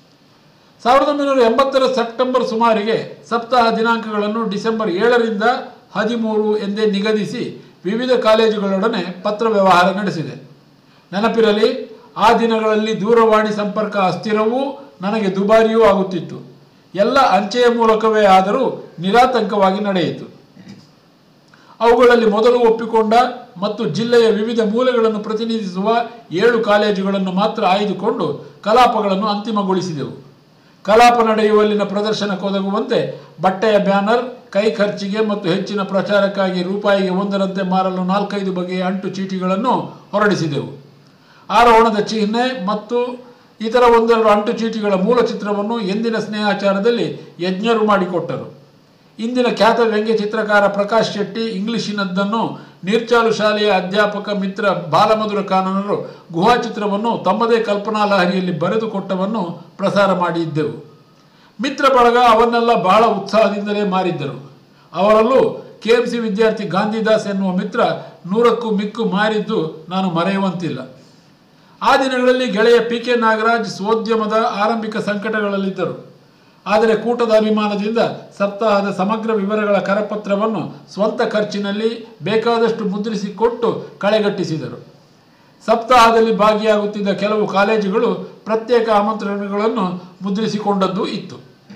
1980 ಸೆಪ್ಟೆಂಬರ್ ಸುಮಾರಿಗೆ ಸಪ್ತಾಹ ದಿನಾಂಕಗಳನ್ನು ಡಿಸೆಂಬರ್ 7ರಿಂದ 13 ಎಂದೇ ನಿಗದಿಸಿ ವಿವಿಧ ಕಾಲೇಜುಗಳೊಡನೆ ಪತ್ರ ವ್ಯವಹಾರ ನಡೆಸಿದೆ. ನೆನಪಿರಲಿ, ಆ ದಿನಗಳಲ್ಲಿ ದೂರವಾಣಿ ಸಂಪರ್ಕ ಅಸ್ಥಿರವೂ ನನಗೆ ದುಬಾರಿಯೂ ಆಗುತ್ತಿತ್ತು. ಎಲ್ಲ ಅಂಚೆಯ ಮೂಲಕವೇ ಆದರೂ ನಿರಾತಂಕವಾಗಿ ನಡೆಯಿತು. ಅವುಗಳಲ್ಲಿ ಮೊದಲು ಒಪ್ಪಿಕೊಂಡ ಮತ್ತು ಜಿಲ್ಲೆಯ ವಿವಿಧ ಮೂಲೆಗಳನ್ನು ಪ್ರತಿನಿಧಿಸುವ 7 ಕಾಲೇಜುಗಳನ್ನು ಮಾತ್ರ ಆಯ್ದುಕೊಂಡು ಕಲಾಪಗಳನ್ನು ಅಂತಿಮಗೊಳಿಸಿದೆವು. ಕಲಾಪ ನಡೆಯುವಲ್ಲಿನ ಪ್ರದರ್ಶನಕ್ಕೊದಗುವಂತೆ ಬಟ್ಟೆಯ ಬ್ಯಾನರ್, ಕೈ ಖರ್ಚಿಗೆ ಮತ್ತು ಹೆಚ್ಚಿನ ಪ್ರಚಾರಕ್ಕಾಗಿ ರೂಪಾಯಿಗೆ 1ರಂತೆ ಮಾರಲು 4-5 ಬಗೆಯ ಅಂಟು ಚೀಟಿಗಳನ್ನು ಹೊರಡಿಸಿದೆವು. ಆರೋಹಣದ ಚಿಹ್ನೆ ಮತ್ತು ಇತರ ಒಂದೆರಡು ಅಂಟು ಚೀಟಿಗಳ ಮೂಲ ಚಿತ್ರವನ್ನು ಎಂದಿನ ಸ್ನೇಹಾಚಾರದಲ್ಲಿ ಯಜ್ಞರು ಮಾಡಿಕೊಟ್ಟರು. ಇಂದಿನ ಖ್ಯಾತ ವ್ಯಂಗ್ಯ ಚಿತ್ರಕಾರ ಪ್ರಕಾಶ್ ಶೆಟ್ಟಿ ಇಂಗ್ಲಿಷಿನದ್ದನ್ನು, ನೀರ್ಚಾಲು ಶಾಲೆಯ ಅಧ್ಯಾಪಕ ಮಿತ್ರ ಬಾಲಮಧುರ ಕಾನನರು ಗುಹಾ ಚಿತ್ರವನ್ನು ತಮ್ಮದೇ ಕಲ್ಪನಾ ಲಹರಿಯಲ್ಲಿ ಬರೆದುಕೊಟ್ಟವನ್ನು ಪ್ರಸಾರ ಮಾಡಿದ್ದೆವು. ಮಿತ್ರ ಬಳಗ ಅವನ್ನೆಲ್ಲ ಬಹಳ ಉತ್ಸಾಹದಿಂದಲೇ ಮಾರಿದ್ದರು. ಅವರಲ್ಲೂ KMC ವಿದ್ಯಾರ್ಥಿ ಗಾಂಧಿದಾಸ್ ಎನ್ನುವ ಮಿತ್ರ 100ಕ್ಕೂ ಮಿಕ್ಕು ಮಾರಿದ್ದು ನಾನು ಮರೆಯುವಂತಿಲ್ಲ. ಆ ದಿನಗಳಲ್ಲಿ ಗೆಳೆಯ PK ನಾಗರಾಜ್ ಸ್ವೋದ್ಯಮದ ಆರಂಭಿಕ ಸಂಕಟಗಳಲ್ಲಿದ್ದರು. ಆದರೆ ಕೂಟದ ಅಭಿಮಾನದಿಂದ ಸಪ್ತಾಹದ ಸಮಗ್ರ ವಿವರಗಳ ಕರಪತ್ರವನ್ನು ಸ್ವಂತ ಖರ್ಚಿನಲ್ಲಿ ಬೇಕಾದಷ್ಟು ಮುದ್ರಿಸಿಕೊಟ್ಟು ಕಳೆಗಟ್ಟಿಸಿದರು. ಸಪ್ತಾಹದಲ್ಲಿ ಭಾಗಿಯಾಗುತ್ತಿದ್ದ ಕೆಲವು ಕಾಲೇಜುಗಳು ಪ್ರತ್ಯೇಕ ಆಮಂತ್ರಣಗಳನ್ನು ಮುದ್ರಿಸಿಕೊಂಡದ್ದು ಇತ್ತು.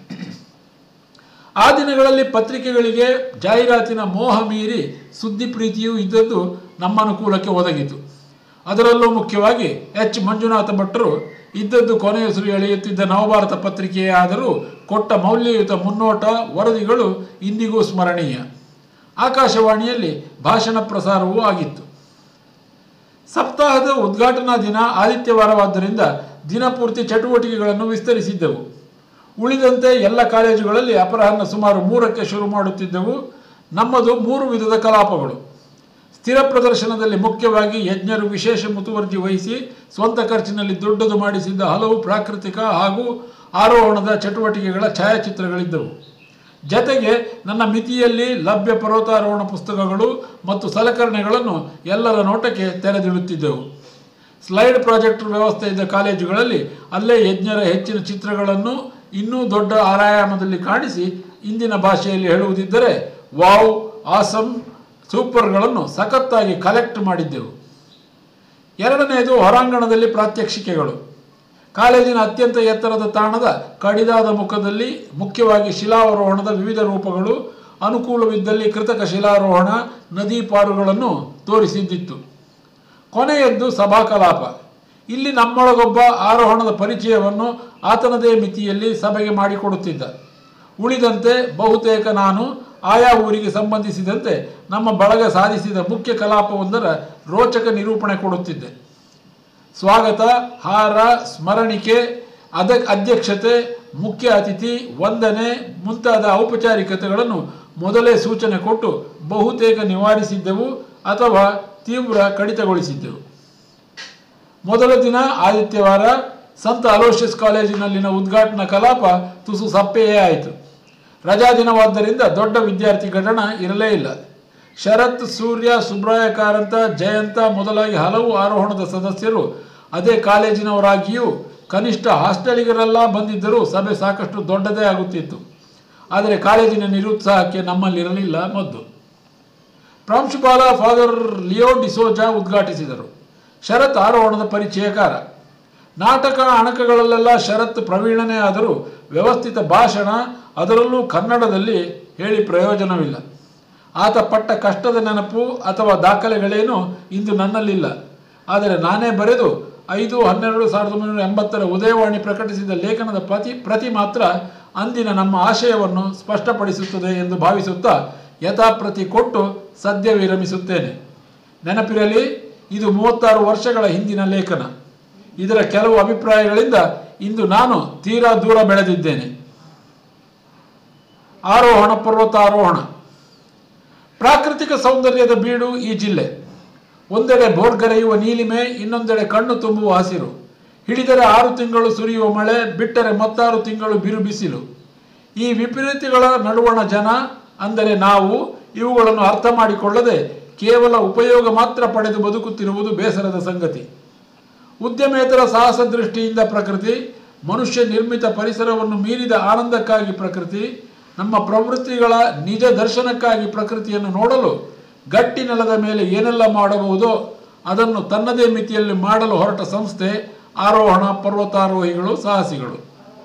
ಆ ದಿನಗಳಲ್ಲಿ ಪತ್ರಿಕೆಗಳಿಗೆ ಜಾಹೀರಾತಿನ ಮೋಹ ಮೀರಿ ಸುದ್ದಿ ಪ್ರೀತಿಯೂ ಇದ್ದದ್ದು ನಮ್ಮ ಅನುಕೂಲಕ್ಕೆ ಒದಗಿತು. ಅದರಲ್ಲೂ ಮುಖ್ಯವಾಗಿ H. ಮಂಜುನಾಥ ಭಟ್ರು ಇದ್ದದ್ದು ಕೊನೆಯುಸಿರು ಎಳೆಯುತ್ತಿದ್ದ ನವಭಾರತ ಪತ್ರಿಕೆಯೇ ಆದರೂ ಕೊಟ್ಟ ಮೌಲ್ಯಯುತ ಮುನ್ನೋಟ, ವರದಿಗಳು ಇಂದಿಗೂ ಸ್ಮರಣೀಯ. ಆಕಾಶವಾಣಿಯಲ್ಲಿ ಭಾಷಣ ಪ್ರಸಾರವೂ ಆಗಿತ್ತು. ಸಪ್ತಾಹದ ಉದ್ಘಾಟನಾ ದಿನ ಆದಿತ್ಯವಾರವಾದ್ದರಿಂದ ದಿನಪೂರ್ತಿ ಚಟುವಟಿಕೆಗಳನ್ನು ವಿಸ್ತರಿಸಿದ್ದೆವು. ಉಳಿದಂತೆ ಎಲ್ಲ ಕಾಲೇಜುಗಳಲ್ಲಿ ಅಪರಾಹ್ನ ಸುಮಾರು 3ಕ್ಕೆ ಶುರು ಮಾಡುತ್ತಿದ್ದೆವು. ನಮ್ಮದು 3 ವಿಧದ ಕಲಾಪಗಳು. ಸ್ಥಿರ ಪ್ರದರ್ಶನದಲ್ಲಿ ಮುಖ್ಯವಾಗಿ ಯಜ್ಞರು ವಿಶೇಷ ಮುತುವರ್ಜಿ ವಹಿಸಿ ಸ್ವಂತ ಖರ್ಚಿನಲ್ಲಿ ದೊಡ್ಡದು ಮಾಡಿಸಿದ್ದ ಹಲವು ಪ್ರಾಕೃತಿಕ ಹಾಗೂ ಆರೋಹಣದ ಚಟುವಟಿಕೆಗಳ ಛಾಯಾಚಿತ್ರಗಳಿದ್ದವು. ಜತೆಗೆ ನನ್ನ ಮಿತಿಯಲ್ಲಿ ಲಭ್ಯ ಪರ್ವತಾರೋಹಣ ಪುಸ್ತಕಗಳು ಮತ್ತು ಸಲಕರಣೆಗಳನ್ನು ಎಲ್ಲರ ನೋಟಕ್ಕೆ ತೆರೆದಿಡುತ್ತಿದ್ದೆವು. ಸ್ಲೈಡ್ ಪ್ರಾಜೆಕ್ಟರ್ ವ್ಯವಸ್ಥೆ ಇದ್ದ ಕಾಲೇಜುಗಳಲ್ಲಿ ಅಲ್ಲೇ ಯಜ್ಞರ ಹೆಚ್ಚಿನ ಚಿತ್ರಗಳನ್ನು ಇನ್ನೂ ದೊಡ್ಡ ಆಯಾಮದಲ್ಲಿ ಕಾಣಿಸಿ ಇಂದಿನ ಭಾಷೆಯಲ್ಲಿ ಹೇಳುವುದಿದ್ದರೆ ವಾವ್, ಆಸಮ್, ಸೂಪರ್ಗಳನ್ನು ಸಖತ್ತಾಗಿ ಕಲೆಕ್ಟ್ ಮಾಡಿದ್ದೆವು. ಎರಡನೆಯದು ಹೊರಾಂಗಣದಲ್ಲಿ ಪ್ರಾತ್ಯಕ್ಷಿಕೆಗಳು. ಕಾಲೇಜಿನ ಅತ್ಯಂತ ಎತ್ತರದ ತಾಣದ ಕಡಿದಾದ ಮುಖದಲ್ಲಿ ಮುಖ್ಯವಾಗಿ ಶಿಲಾರೋಹಣದ ವಿವಿಧ ರೂಪಗಳು, ಅನುಕೂಲವಿದ್ದಲ್ಲಿ ಕೃತಕ ಶಿಲಾರೋಹಣ, ನದಿ ಪಾರುಗಳನ್ನು ತೋರಿಸಿದ್ದಿತ್ತು. ಕೊನೆಯದ್ದು ಸಭಾ ಕಲಾಪ. ಇಲ್ಲಿ ನಮ್ಮೊಳಗೊಬ್ಬ ಆರೋಹಣದ ಪರಿಚಯವನ್ನು ಆತನದೇ ಮಿತಿಯಲ್ಲಿ ಸಭೆಗೆ ಮಾಡಿಕೊಡುತ್ತಿದ್ದ. ಉಳಿದಂತೆ ಬಹುತೇಕ ನಾನು ಆಯಾ ಊರಿಗೆ ಸಂಬಂಧಿಸಿದಂತೆ ನಮ್ಮ ಬಳಗ ಸಾಧಿಸಿದ ಮುಖ್ಯ ಕಲಾಪವೊಂದರ ರೋಚಕ ನಿರೂಪಣೆ ಕೊಡುತ್ತಿದ್ದೆ. ಸ್ವಾಗತ, ಹಾರ, ಸ್ಮರಣಿಕೆ, ಅಧ್ಯಕ್ಷತೆ, ಮುಖ್ಯ ಅತಿಥಿ, ವಂದನೆ ಮುಂತಾದ ಔಪಚಾರಿಕತೆಗಳನ್ನು ಮೊದಲೇ ಸೂಚನೆ ಕೊಟ್ಟು ಬಹುತೇಕ ನಿವಾರಿಸಿದ್ದೆವು ಅಥವಾ ತೀವ್ರ ಕಡಿತಗೊಳಿಸಿದ್ದೆವು. ಮೊದಲ ದಿನ ಆದಿತ್ಯವಾರ ಸಂತ ಅಲೋಷಿಯಸ್ ಕಾಲೇಜಿನಲ್ಲಿನ ಉದ್ಘಾಟನಾ ಕಲಾಪ ತುಸು ಸಪ್ಪೆಯೇ ಆಯಿತು. ರಜಾ ದಿನವಾದ್ದರಿಂದ ದೊಡ್ಡ ವಿದ್ಯಾರ್ಥಿ ಘಟನ ಇರಲೇ ಇಲ್ಲ. ಶರತ್, ಸೂರ್ಯ, ಸುಬ್ರಾಯ ಕಾರಂತ, ಜಯಂತ ಮೊದಲಾಗಿ ಹಲವು ಆರೋಹಣದ ಸದಸ್ಯರು ಅದೇ ಕಾಲೇಜಿನವರಾಗಿಯೂ ಕನಿಷ್ಠ ಹಾಸ್ಟೆಲಿಗರೆಲ್ಲ ಬಂದಿದ್ದರೂ ಸಭೆ ಸಾಕಷ್ಟು ದೊಡ್ಡದೇ ಆಗುತ್ತಿತ್ತು. ಆದರೆ ಕಾಲೇಜಿನ ನಿರುತ್ಸಾಹಕ್ಕೆ ನಮ್ಮಲ್ಲಿರಲಿಲ್ಲ ಮದ್ದು. ಪ್ರಾಂಶುಪಾಲ ಫಾದರ್ ಲಿಯೋ ಡಿಸೋಜಾ ಉದ್ಘಾಟಿಸಿದರು. ಶರತ್ ಆರೋಹಣದ ಪರಿಚಯಕಾರ. ನಾಟಕ ಅಣಕಗಳಲ್ಲೆಲ್ಲ ಶರತ್ ಪ್ರವೀಣನೇ ಆದರೂ ವ್ಯವಸ್ಥಿತ ಭಾಷಣ, ಅದರಲ್ಲೂ ಕನ್ನಡದಲ್ಲಿ ಹೇಳಿ ಪ್ರಯೋಜನವಿಲ್ಲ. ಆತ ಪಟ್ಟ ಕಷ್ಟದ ನೆನಪು ಅಥವಾ ದಾಖಲೆಗಳೇನೂ ಇಂದು ನನ್ನಲ್ಲಿಲ್ಲ. ಆದರೆ ನಾನೇ ಬರೆದು 5/12/1980 ಉದಯವಾಣಿ ಪ್ರಕಟಿಸಿದ ಲೇಖನದ ಪ್ರತಿ ಮಾತ್ರ ಅಂದಿನ ನಮ್ಮ ಆಶಯವನ್ನು ಸ್ಪಷ್ಟಪಡಿಸುತ್ತದೆ ಎಂದು ಭಾವಿಸುತ್ತಾ ಯಥಾಪ್ರತಿ ಕೊಟ್ಟು ಸದ್ಯ ವಿರಮಿಸುತ್ತೇನೆ. ನೆನಪಿರಲಿ, ಇದು 36 ವರ್ಷಗಳ ಹಿಂದಿನ ಲೇಖನ. ಇದರ ಕೆಲವು ಅಭಿಪ್ರಾಯಗಳಿಂದ ಇಂದು ನಾನು ತೀರಾ ದೂರ ಬೆಳೆದಿದ್ದೇನೆ. ಆರೋಹಣ, ಪರ್ವತಾರೋಹಣ. ಪ್ರಾಕೃತಿಕ ಸೌಂದರ್ಯದ ಬೀಡು ಈ ಜಿಲ್ಲೆ. ಒಂದೆಡೆ ಭೋರ್ಗರೆಯುವ ನೀಲಿಮೆ, ಇನ್ನೊಂದೆಡೆ ಕಣ್ಣು ತುಂಬುವ ಹಸಿರು. ಹಿಡಿದರೆ 6 ತಿಂಗಳು ಸುರಿಯುವ ಮಳೆ, ಬಿಟ್ಟರೆ ಮತ್ತಾರು ತಿಂಗಳು ಬಿರು ಬಿಸಿಲು. ಈ ವಿಪರೀತಗಳ ನಡುವಣ ಜನ, ಅಂದರೆ ನಾವು, ಇವುಗಳನ್ನು ಅರ್ಥ ಮಾಡಿಕೊಳ್ಳದೆ ಕೇವಲ ಉಪಯೋಗ ಮಾತ್ರ ಪಡೆದು ಬದುಕುತ್ತಿರುವುದು ಬೇಸರದ ಸಂಗತಿ. ಉದ್ಯಮೇತರ ಸಾಹಸ ದೃಷ್ಟಿಯಿಂದ ಪ್ರಕೃತಿ, ಮನುಷ್ಯ ನಿರ್ಮಿತ ಪರಿಸರವನ್ನು ಮೀರಿದ ಆನಂದಕ್ಕಾಗಿ ಪ್ರಕೃತಿ, ನಮ್ಮ ಪ್ರವೃತ್ತಿಗಳ ನಿಜ ದರ್ಶನಕ್ಕಾಗಿ ಪ್ರಕೃತಿಯನ್ನು ನೋಡಲು ಗಟ್ಟಿ ನೆಲದ ಮೇಲೆ ಏನೆಲ್ಲ ಮಾಡಬಹುದೋ ಅದನ್ನು ತನ್ನದೇ ಮಿತಿಯಲ್ಲಿ ಮಾಡಲು ಹೊರಟ ಸಂಸ್ಥೆ ಆರೋಹಣ, ಪರ್ವತಾರೋಹಿಗಳು, ಸಾಹಸಿಗಳು.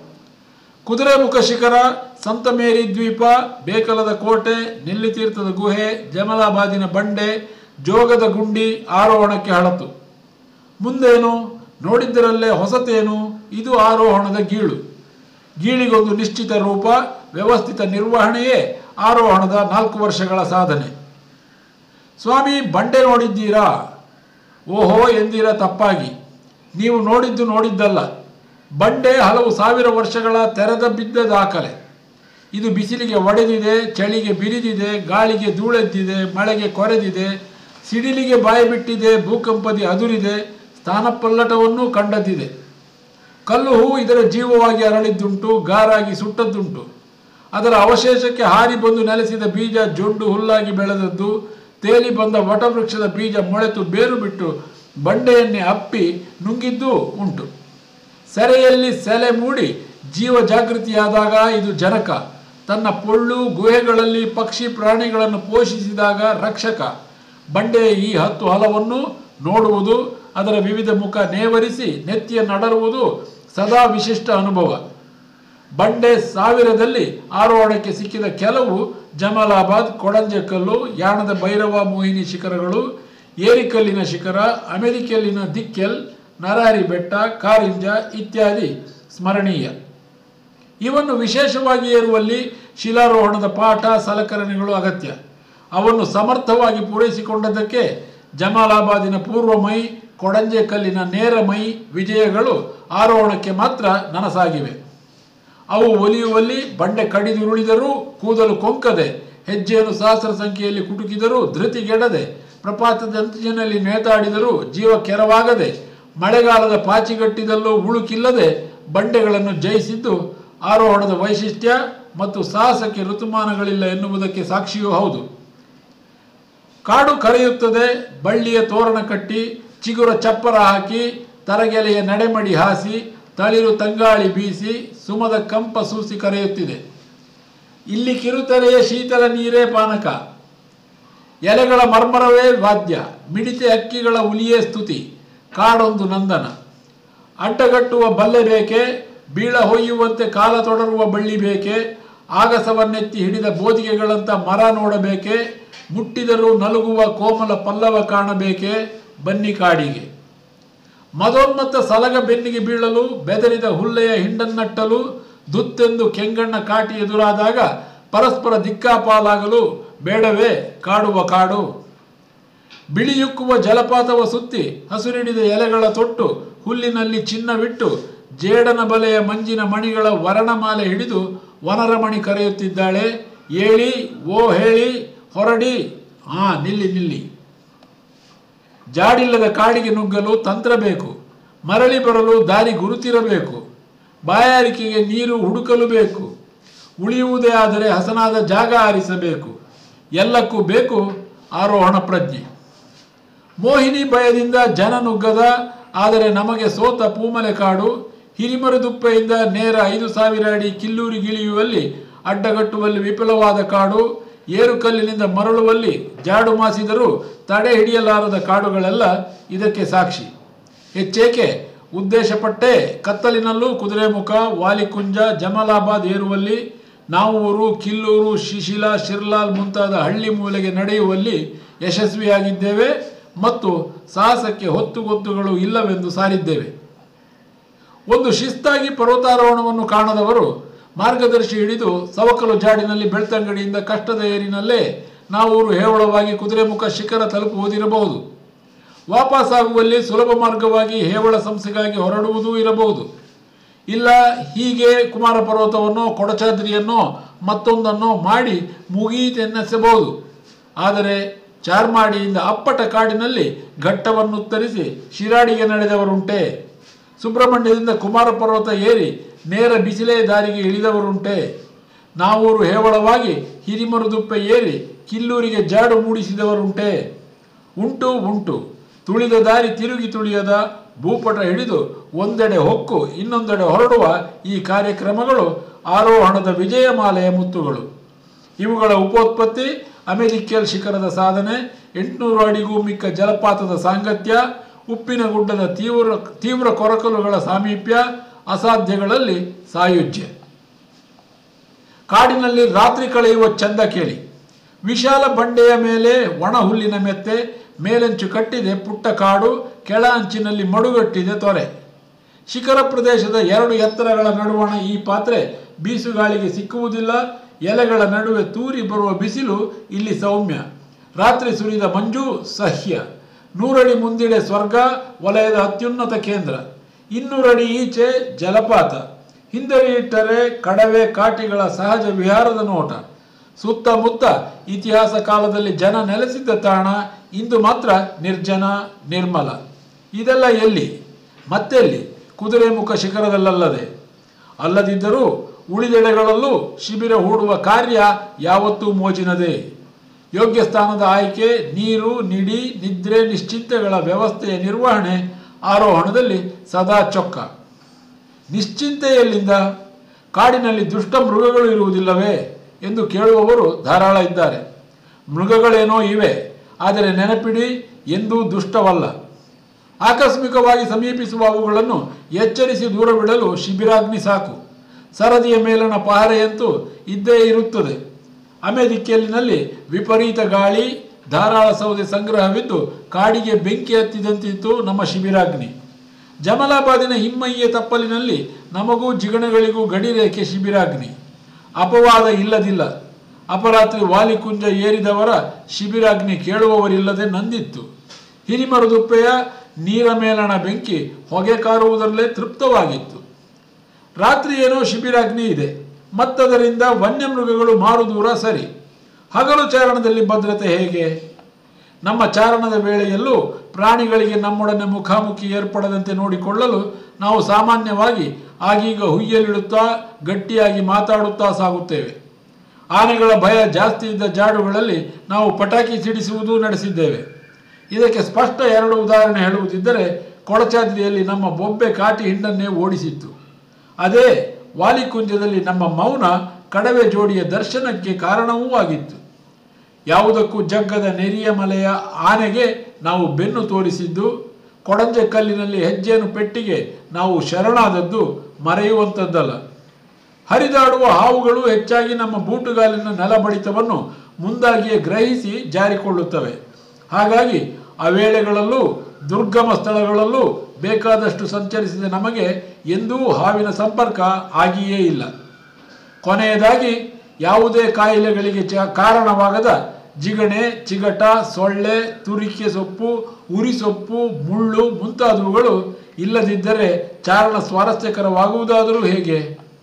ಕುದುರೆಮುಖ ಶಿಖರ, ಸಂತ ಮೇರಿ ದ್ವೀಪ, ಬೇಕಲದ ಕೋಟೆ, ನೆಲ್ಲಿತೀರ್ಥದ ಗುಹೆ, ಜಮಲಾಬಾದಿನ ಬಂಡೆ, ಜೋಗದ ಗುಂಡಿ ಆರೋಹಣಕ್ಕೆ ಹಳತು. ಮುಂದೇನು? ನೋಡಿದ್ದರಲ್ಲೇ ಹೊಸತೇನು? ಇದು ಆರೋಹಣದ ಗೀಳು. ಗೀಳಿಗೊಂದು ನಿಶ್ಚಿತ ರೂಪ, ವ್ಯವಸ್ಥಿತ ನಿರ್ವಹಣೆಯೇ ಆರೋಹಣದ 4 ವರ್ಷಗಳ ಸಾಧನೆ. ಸ್ವಾಮಿ, ಬಂಡೆ ನೋಡಿದ್ದೀರಾ? ಓಹೋ ಎಂದಿರ ತಪ್ಪಾಗಿ. ನೀವು ನೋಡಿದ್ದು ನೋಡಿದ್ದಲ್ಲ. ಬಂಡೆ ಹಲವು ಸಾವಿರ ವರ್ಷಗಳ ತೆರೆದ ಬಿದ್ದ ದಾಖಲೆ. ಇದು ಬಿಸಿಲಿಗೆ ಒಡೆದಿದೆ, ಚಳಿಗೆ ಬಿರಿದಿದೆ, ಗಾಳಿಗೆ ಧೂಳೆದ್ದಿದೆ, ಮಳೆಗೆ ಕೊರೆದಿದೆ, ಸಿಡಿಲಿಗೆ ಬಾಯಿ ಬಿಟ್ಟಿದೆ, ಭೂಕಂಪದಿ ಅದುರಿದೆ, ಸ್ಥಾನಪಲ್ಲಟವನ್ನೂ ಕಂಡದ್ದಿದೆ. ಕಲ್ಲು ಹೂ ಇದರ ಜೀವವಾಗಿ ಅರಳಿದ್ದುಂಟು, ಗಾರಾಗಿ ಸುಟ್ಟದ್ದುಂಟು. ಅದರ ಅವಶೇಷಕ್ಕೆ ಹಾರಿ ಬಂದು ನೆಲೆಸಿದ ಬೀಜ ಜೊಂಡು ಹುಲ್ಲಾಗಿ ಬೆಳೆದದ್ದು, ತೇಲಿ ಬಂದ ವಟವೃಕ್ಷದ ಬೀಜ ಮೊಳೆತು ಬೇರು ಬಿಟ್ಟು ಬಂಡೆಯನ್ನೇ ಅಪ್ಪಿ ನುಂಗಿದ್ದೂ ಉಂಟು. ಸೆರೆಯಲ್ಲಿ ಸೆಲೆ ಮೂಡಿ ಜೀವ ಜಾಗೃತಿಯಾದಾಗ ಇದು ಜನಕ, ತನ್ನ ಪೊಳ್ಳು ಗುಹೆಗಳಲ್ಲಿ ಪಕ್ಷಿ ಪ್ರಾಣಿಗಳನ್ನು ಪೋಷಿಸಿದಾಗ ರಕ್ಷಕ. ಬಂಡೆಯ ಈ 10 ಹಲವನ್ನು ನೋಡುವುದು, ಅದರ ವಿವಿಧ ಮುಖ ನೇವರಿಸಿ ನೆತ್ತಿಯ ನಡರುವುದು ಸದಾ ವಿಶಿಷ್ಟ ಅನುಭವ. ಬಂಡೆ ಸಾವಿರದಲ್ಲಿ ಆರೋಹಣಕ್ಕೆ ಸಿಕ್ಕಿದ ಕೆಲವು ಜಮಲಾಬಾದ್, ಕೊಡಂಜಕಲ್ಲು, ಯಾಣದ ಭೈರವ ಮೋಹಿನಿ ಶಿಖರಗಳು, ಏರಿಕಲ್ಲಿನ ಶಿಖರ, ಅಮೆರಿಕಲ್ಲಿನ ದಿಕ್ಕೆಲ್, ನರಾರಿ ಬೆಟ್ಟ, ಕಾರಿಂಜ ಇತ್ಯಾದಿ ಸ್ಮರಣೀಯ. ಇವನ್ನು ವಿಶೇಷವಾಗಿ ಏರುವಲ್ಲಿ ಶಿಲಾರೋಹಣದ ಪಾಠ, ಸಲಕರಣೆಗಳು ಅಗತ್ಯ. ಅವನ್ನು ಸಮರ್ಥವಾಗಿ ಪೂರೈಸಿಕೊಂಡದ್ದಕ್ಕೆ ಜಮಾಲಾಬಾದಿನ ಪೂರ್ವಮೈ, ಕೊಡಂಜೆಕಲ್ಲಿನ ನೇರಮೈ ವಿಜಯಗಳು ಆರೋಹಣಕ್ಕೆ ಮಾತ್ರ ನನಸಾಗಿವೆ. ಅವು ಒಲಿಯುವಲ್ಲಿ ಬಂಡೆ ಕಡಿದುರುಳಿದರೂ ಕೂದಲು ಕೊಂಕದೆ, ಹೆಜ್ಜೆಯನ್ನು ಸಹಸ್ರ ಸಂಖ್ಯೆಯಲ್ಲಿ ಕುಟುಕಿದರೂ ಧೃತಿಗೆಡದೆ, ಪ್ರಪಾತದಂಚಿನಲ್ಲಿ ನೇತಾಡಿದರೂ ಜೀವ ಕೆರವಾಗದೆ, ಮಳೆಗಾಲದ ಪಾಚಿಗಟ್ಟಿದಲ್ಲೂ ಉಳುಕಿಲ್ಲದೆ ಬಂಡೆಗಳನ್ನು ಜಯಿಸಿದ್ದು ಆರೋಹಣದ ವೈಶಿಷ್ಟ್ಯ ಮತ್ತು ಸಾಹಸಕ್ಕೆ ಋತುಮಾನಗಳಿಲ್ಲ ಎನ್ನುವುದಕ್ಕೆ ಸಾಕ್ಷಿಯೂ ಹೌದು. ಕಾಡು ಕರೆಯುತ್ತದೆ, ಬಳ್ಳಿಯ ತೋರಣ ಕಟ್ಟಿ, ಚಿಗುರ ಚಪ್ಪರ ಹಾಕಿ, ತರಗೆಲೆಯ ನಡೆಮಡಿ ಹಾಸಿ, ತಳಿರು ತಂಗಾಳಿ ಬೀಸಿ, ಸುಮದ ಕಂಪ ಸೂಸಿ ಕರೆಯುತ್ತಿದೆ. ಇಲ್ಲಿ ಕಿರುತೆರೆಯ ಶೀತಲ ನೀರೇ ಪಾನಕ, ಎಲೆಗಳ ಮರ್ಮರವೇ ವಾದ್ಯ, ಮಿಡಿತೆ ಅಕ್ಕಿಗಳ ಉಲಿಯೇ ಸ್ತುತಿ. ಕಾಡೊಂದು ನಂದನ. ಅಡ್ಡಗಟ್ಟುವ ಬಲ್ಲೆ ಬೇಕೆ, ಬೀಳ ಹೊಯ್ಯುವಂತೆ ಕಾಲ ತೊಡರುವ ಬಳ್ಳಿ ಬೇಕೆ, ಆಗಸವನ್ನೆತ್ತಿ ಹಿಡಿದ ಬೋದಿಗೆಗಳಂತ ಮರ ನೋಡಬೇಕೆ, ಮುಟ್ಟಿದರೂ ನಲುಗುವ ಕೋಮಲ ಪಲ್ಲವ ಕಾಣಬೇಕೆ. ಬನ್ನಿ ಕಾಡಿಗೆ. ಮದೋನ್ಮತ್ತ ಸಲಗ ಬೆನ್ನಿಗೆ ಬೀಳಲು, ಬೆದರಿದ ಹುಲ್ಲೆಯ ಹಿಂಡನ್ನಟ್ಟಲು, ದುತ್ತೆಂದು ಕೆಂಗಣ್ಣ ಕಾಟಿ ಎದುರಾದಾಗ ಪರಸ್ಪರ ದಿಕ್ಕಾಪಾಲಾಗಲು ಬೇಡವೇ ಕಾಡುವ ಕಾಡು. ಬಿಳಿಯುಕ್ಕುವ ಜಲಪಾತವ ಸುತ್ತಿ ಹಸುರಿಡಿದ ಎಲೆಗಳ ತೊಟ್ಟು, ಹುಲ್ಲಿನಲ್ಲಿ ಚಿನ್ನವಿಟ್ಟು, ಜೇಡನ ಬಲೆಯ ಮಂಜಿನ ಮಣಿಗಳ ವರ್ಣಮಾಲೆ ಹಿಡಿದು ವನರಮಣಿ ಕರೆಯುತ್ತಿದ್ದಾಳೆ. ಏಳಿ, ಓ ಹೇಳಿ, ಹೊರಡಿ, ನಿಲ್ಲಿ ನಿಲ್ಲಿ. ಜಾಡಿಲ್ಲದ ಕಾಡಿಗೆ ನುಗ್ಗಲು ತಂತ್ರ ಬೇಕು, ಮರಳಿ ಬರಲು ದಾರಿ ಗುರುತಿರಬೇಕು, ಬಾಯಾರಿಕೆಗೆ ನೀರು ಹುಡುಕಲು ಬೇಕು, ಉಳಿಯುವುದೇ ಆದರೆ ಹಸನಾದ ಜಾಗ ಆರಿಸಬೇಕು. ಎಲ್ಲಕ್ಕೂ ಬೇಕು ಆರೋಹಣ ಪ್ರಜ್ಞೆ. ಮೋಹಿನಿ ಭಯದಿಂದ ಜನ ನುಗ್ಗದ, ಆದರೆ ನಮಗೆ ಸೋತ ಪೂಮಲೆ ಕಾಡು, ಹಿರಿಮರದುಪ್ಪೆಯಿಂದ ನೇರ 5,000 ಅಡಿ ಕಿಲ್ಲೂರಿಗಿಳಿಯುವಲ್ಲಿ ಅಡ್ಡಗಟ್ಟುವಲ್ಲಿ ವಿಫಲವಾದ ಕಾಡು, ಏರುಕಲ್ಲಿನಿಂದ ಮರಳುವಲ್ಲಿ ಜಾಡು ಮಾಸಿದರೂ ತಡೆ ಹಿಡಿಯಲಾರದ ಕಾಡುಗಳೆಲ್ಲ ಇದಕ್ಕೆ ಸಾಕ್ಷಿ. ಹೆಚ್ಚೇಕೆ ಉದ್ದೇಶಪಟ್ಟೆ ಕತ್ತಲಿನಲ್ಲೂ ಕುದುರೆಮುಖ, ವಾಲಿಕುಂಜ, ಜಮಲಾಬಾದ್ ಏರುವಲ್ಲಿ, ನಾವೂರು, ಕಿಲ್ಲೂರು, ಶಿಶಿಲ, ಶಿರ್ಲಾಲ್ ಮುಂತಾದ ಹಳ್ಳಿ ಮೂಲೆಗೆ ನಡೆಯುವಲ್ಲಿ ಯಶಸ್ವಿಯಾಗಿದ್ದೇವೆ ಮತ್ತು ಸಾಹಸಕ್ಕೆ ಹೊತ್ತುಗೊತ್ತುಗಳು ಇಲ್ಲವೆಂದು ಸಾರಿದ್ದೇವೆ. ಒಂದು ಶಿಸ್ತಾಗಿ ಪರ್ವತಾರೋಹಣವನ್ನು ಕಾಣದವರು ಮಾರ್ಗದರ್ಶಿ ಹಿಡಿದು ಸವಕಲು ಜಾಡಿನಲ್ಲಿ ಬೆಳ್ತಂಗಡಿಯಿಂದ ಕಷ್ಟದ ಏರಿನಲ್ಲೇ ನಾವೂರು ಹೇವಳವಾಗಿ ಕುದುರೆಮುಖ ಶಿಖರ ತಲುಪುವುದಿರಬಹುದು. ವಾಪಸ್ಸಾಗುವಲ್ಲಿ ಸುಲಭ ಮಾರ್ಗವಾಗಿ ಹೇವಳ ಸಂಸ್ಥೆಗಾಗಿ ಹೊರಡುವುದೂ ಇರಬಹುದು. ಇಲ್ಲ ಹೀಗೆ ಕುಮಾರ ಪರ್ವತವನ್ನೋ ಕೊಡಚಾದ್ರಿಯನ್ನೋ ಮತ್ತೊಂದನ್ನೋ ಮಾಡಿ ಮುಗಿಯಿತೆನ್ನಿಸಬಹುದು. ಆದರೆ ಚಾರ್ಮಾಡಿಯಿಂದ ಅಪ್ಪಟ ಕಾಡಿನಲ್ಲಿ ಘಟ್ಟವನ್ನುತ್ತರಿಸಿ ಶಿರಾಡಿಗೆ ನಡೆದವರುಂಟೆ. ಸುಬ್ರಹ್ಮಣ್ಯದಿಂದ ಕುಮಾರ ಪರ್ವತ ಏರಿ ನೇರ ಬಿಸಿಲೇ ದಾರಿಗೆ ಇಳಿದವರುಂಟೆ. ನಾವೂರು ಹೇವಳವಾಗಿ ಹಿರಿಮರದುಪ್ಪೆ ಏರಿ ಕಿಲ್ಲೂರಿಗೆ ಜಾಡು ಮೂಡಿಸಿದವರುಂಟೆ. ಉಂಟು ತುಳಿದ ದಾರಿ ತಿರುಗಿ ತುಳಿಯದ ಭೂಪಟ ಹಿಡಿದು ಒಂದೆಡೆ ಹೊಕ್ಕು ಇನ್ನೊಂದೆಡೆ ಹೊರಡುವ ಈ ಕಾರ್ಯಕ್ರಮಗಳು ಆರೋಹಣದ ವಿಜಯಮಾಲೆಯ ಮುತ್ತುಗಳು. ಇವುಗಳ ಉಪೋತ್ಪತ್ತಿ ಅಮೆರಿಕಲ್ ಶಿಖರದ ಸಾಧನೆ, 800 ಅಡಿಗೂ ಮಿಕ್ಕ ಜಲಪಾತದ ಸಾಂಗತ್ಯ, ಉಪ್ಪಿನ ಗುಡ್ಡದ ತೀವ್ರ ಕೊರಕಲುಗಳ ಸಾಮೀಪ್ಯ, ಅಸಾಧ್ಯಗಳಲ್ಲಿ ಸಾಯುಜ್ಯ. ಕಾಡಿನಲ್ಲಿ ರಾತ್ರಿ ಕಳೆಯುವ ಚಂದ ಕೇಳಿ. ವಿಶಾಲ ಬಂಡೆಯ ಮೇಲೆ ಒಣ ಹುಲ್ಲಿನ ಮೆತ್ತೆ, ಮೇಲಂಚು ಕಟ್ಟಿದೆ ಪುಟ್ಟ ಕಾಡು, ಕೆಳ ಅಂಚಿನಲ್ಲಿ ಮಡುಗಟ್ಟಿದೆ ತೊರೆ. ಶಿಖರ ಪ್ರದೇಶದ 2 ಎತ್ತರಗಳ ನಡುವಣ ಈ ಪಾತ್ರೆ ಬೀಸುಗಾಳಿಗೆ ಸಿಕ್ಕುವುದಿಲ್ಲ. ಎಲೆಗಳ ನಡುವೆ ತೂರಿ ಬರುವ ಬಿಸಿಲು ಇಲ್ಲಿ ಸೌಮ್ಯ. ರಾತ್ರಿ ಸುರಿದ ಮಂಜು ಸಹ್ಯ. 100 ಅಡಿ ಮುಂದಿಡೆ ಸ್ವರ್ಗ, ವಲಯದ ಅತ್ಯುನ್ನತ ಕೇಂದ್ರ. 200 ಅಡಿ ಈಚೆ ಜಲಪಾತ. ಹಿಂದೆಯೇ ಕಡವೆ ಕಾಟಿಗಳ ಸಹಜ ವಿಹಾರದ ನೋಟ. ಸುತ್ತಮುತ್ತ ಇತಿಹಾಸ ಕಾಲದಲ್ಲಿ ಜನ ನೆಲೆಸಿದ್ದ ತಾಣ, ಇಂದು ಮಾತ್ರ ನಿರ್ಜನ ನಿರ್ಮಲ. ಇದೆಲ್ಲ ಎಲ್ಲಿ? ಮತ್ತೆಲ್ಲಿ? ಕುದುರೆಮುಖ ಶಿಖರದಲ್ಲದೆ. ಅಲ್ಲದಿದ್ದರೂ ಉಳಿದೆಡೆಗಳಲ್ಲೂ ಶಿಬಿರ ಹೂಡುವ ಕಾರ್ಯ ಯಾವತ್ತೂ ಮೋಜಿನದೇ. ಯೋಗ್ಯ ಸ್ಥಾನದ ಆಯ್ಕೆ, ನೀರು, ನಿಡಿ, ನಿದ್ರೆ, ನಿಶ್ಚಿಂತೆಗಳ ವ್ಯವಸ್ಥೆಯ ನಿರ್ವಹಣೆ ಆರೋಹಣದಲ್ಲಿ ಸದಾ ಚೊಕ್ಕ. ನಿಶ್ಚಿಂತೆಯಲ್ಲಿಂದ? ಕಾಡಿನಲ್ಲಿ ದುಷ್ಟ ಮೃಗಗಳು ಇರುವುದಿಲ್ಲವೇ ಎಂದು ಕೇಳುವವರು ಧಾರಾಳ ಇದ್ದಾರೆ. ಮೃಗಗಳೇನೋ ಇವೆ, ಆದರೆ ನೆನಪಿಡಿ, ಎಂದೂ ದುಷ್ಟವಲ್ಲ. ಆಕಸ್ಮಿಕವಾಗಿ ಸಮೀಪಿಸುವ ಅವುಗಳನ್ನು ಎಚ್ಚರಿಸಿ ದೂರ ಬಿಡಲು ಶಿಬಿರಾಗ್ನಿ ಸಾಕು. ಸರದಿಯ ಮೇಲಣ ಪಹರೆಯಂತೂ ಇದ್ದೇ ಇರುತ್ತದೆ. ಅಮೆದಿಕ್ಕೆಲ್ಲಿನಲ್ಲಿ ವಿಪರೀತ ಗಾಳಿ, ಧಾರಾಳ ಸೌದೆ ಸಂಗ್ರಹವಿದ್ದು ಕಾಡಿಗೆ ಬೆಂಕಿ ಹತ್ತಿದಂತಿತ್ತು ನಮ್ಮ ಶಿಬಿರಾಗ್ನಿ. ಜಮಲಾಬಾದಿನ ಹಿಮ್ಮಯ್ಯ ತಪ್ಪಲಿನಲ್ಲಿ ನಮಗೂ ಜಿಗಣೆಗಳಿಗೂ ಗಡಿರೇಖೆ ಶಿಬಿರಾಗ್ನಿ. ಅಪವಾದ ಇಲ್ಲದಿಲ್ಲ. ಅಪರಾತ್ರಿ ವಾಲಿಕುಂಜ ಏರಿದವರ ಶಿಬಿರಾಗ್ನಿ ಕೇಳುವವರಿಲ್ಲದೆ ನಂದಿತ್ತು. ಹಿರಿಮರದುಪ್ಪೆಯ ನೀರ ಮೇಲಣ ಬೆಂಕಿ ಹೊಗೆ ಕಾರುವುದರಲ್ಲೇ ತೃಪ್ತವಾಗಿತ್ತು. ರಾತ್ರಿ ಏನೋ ಶಿಬಿರಾಗ್ನಿ ಇದೆ, ಮತ್ತದರಿಂದ ವನ್ಯಮೃಗಗಳು ಮಾರು ದೂರ ಸರಿ. ಹಗಲು ಚಾರಣದಲ್ಲಿ ಭದ್ರತೆ ಹೇಗೆ? ನಮ್ಮ ಚಾರಣದ ವೇಳೆಯಲ್ಲೂ ಪ್ರಾಣಿಗಳಿಗೆ ನಮ್ಮೊಡನೆ ಮುಖಾಮುಖಿ ಏರ್ಪಡದಂತೆ ನೋಡಿಕೊಳ್ಳಲು ನಾವು ಸಾಮಾನ್ಯವಾಗಿ ಆಗೀಗ ಹುಯ್ಯಲಿಡುತ್ತಾ ಗಟ್ಟಿಯಾಗಿ ಮಾತಾಡುತ್ತಾ ಸಾಗುತ್ತೇವೆ. ಆನೆಗಳ ಭಯ ಜಾಸ್ತಿ ಇದ್ದ ಜಾಡುಗಳಲ್ಲಿ ನಾವು ಪಟಾಕಿ ಸಿಡಿಸುವುದೂ ನಡೆಸಿದ್ದೇವೆ. ಇದಕ್ಕೆ ಸ್ಪಷ್ಟ 2 ಉದಾಹರಣೆ ಹೇಳುವುದಿದ್ದರೆ, ಕೊಡಚಾದ್ರಿಯಲ್ಲಿ ನಮ್ಮ ಬೊಬ್ಬೆ ಕಾಟಿ ಹಿಂಡನ್ನೇ ಓಡಿಸಿತ್ತು. ಅದೇ ವಾಲಿಕುಂಜದಲ್ಲಿ ನಮ್ಮ ಮೌನ ಕಡವೆ ಜೋಡಿಯ ದರ್ಶನಕ್ಕೆ ಕಾರಣವೂ ಆಗಿತ್ತು. ಯಾವುದಕ್ಕೂ ಜಗ್ಗದ ನೆರಿಯ ಮಲೆಯ ಆನೆಗೆ ನಾವು ಬೆನ್ನು ತೋರಿಸಿದ್ದು, ಕೊಡಂಜೆ ಕಲ್ಲಿನಲ್ಲಿ ಹೆಜ್ಜೆಯನ್ನು ಪೆಟ್ಟಿಗೆ ನಾವು ಶರಣಾದದ್ದು ಮರೆಯುವಂಥದ್ದಲ್ಲ. ಹರಿದಾಡುವ ಹಾವುಗಳು ಹೆಚ್ಚಾಗಿ ನಮ್ಮ ಬೂಟುಗಾಲಿನ ನೆಲಬಡಿತವನ್ನು ಮುಂದಾಗಿಯೇ ಗ್ರಹಿಸಿ ಜಾರಿಕೊಳ್ಳುತ್ತವೆ. ಹಾಗಾಗಿ ಆ ವೇಳೆಗಳಲ್ಲೂ ದುರ್ಗಮ ಸ್ಥಳಗಳಲ್ಲೂ ಬೇಕಾದಷ್ಟು ಸಂಚರಿಸಿದ ನಮಗೆ ಎಂದೂ ಹಾವಿನ ಸಂಪರ್ಕ ಆಗಿಯೇ ಇಲ್ಲ. ಕೊನೆಯದಾಗಿ ಯಾವುದೇ ಕಾಯಿಲೆಗಳಿಗೆ ಕಾರಣವಾಗದ ಜಿಗಣೆ, ಚಿಗಟ, ಸೊಳ್ಳೆ, ತುರಿಕೆ ಸೊಪ್ಪು, ಉರಿ ಸೊಪ್ಪು, ಮುಳ್ಳು ಮುಂತಾದವುಗಳು ಇಲ್ಲದಿದ್ದರೆ ಚಾರಣ ಸ್ವಾರಸ್ಯಕರವಾಗುವುದಾದರೂ ಹೇಗೆ?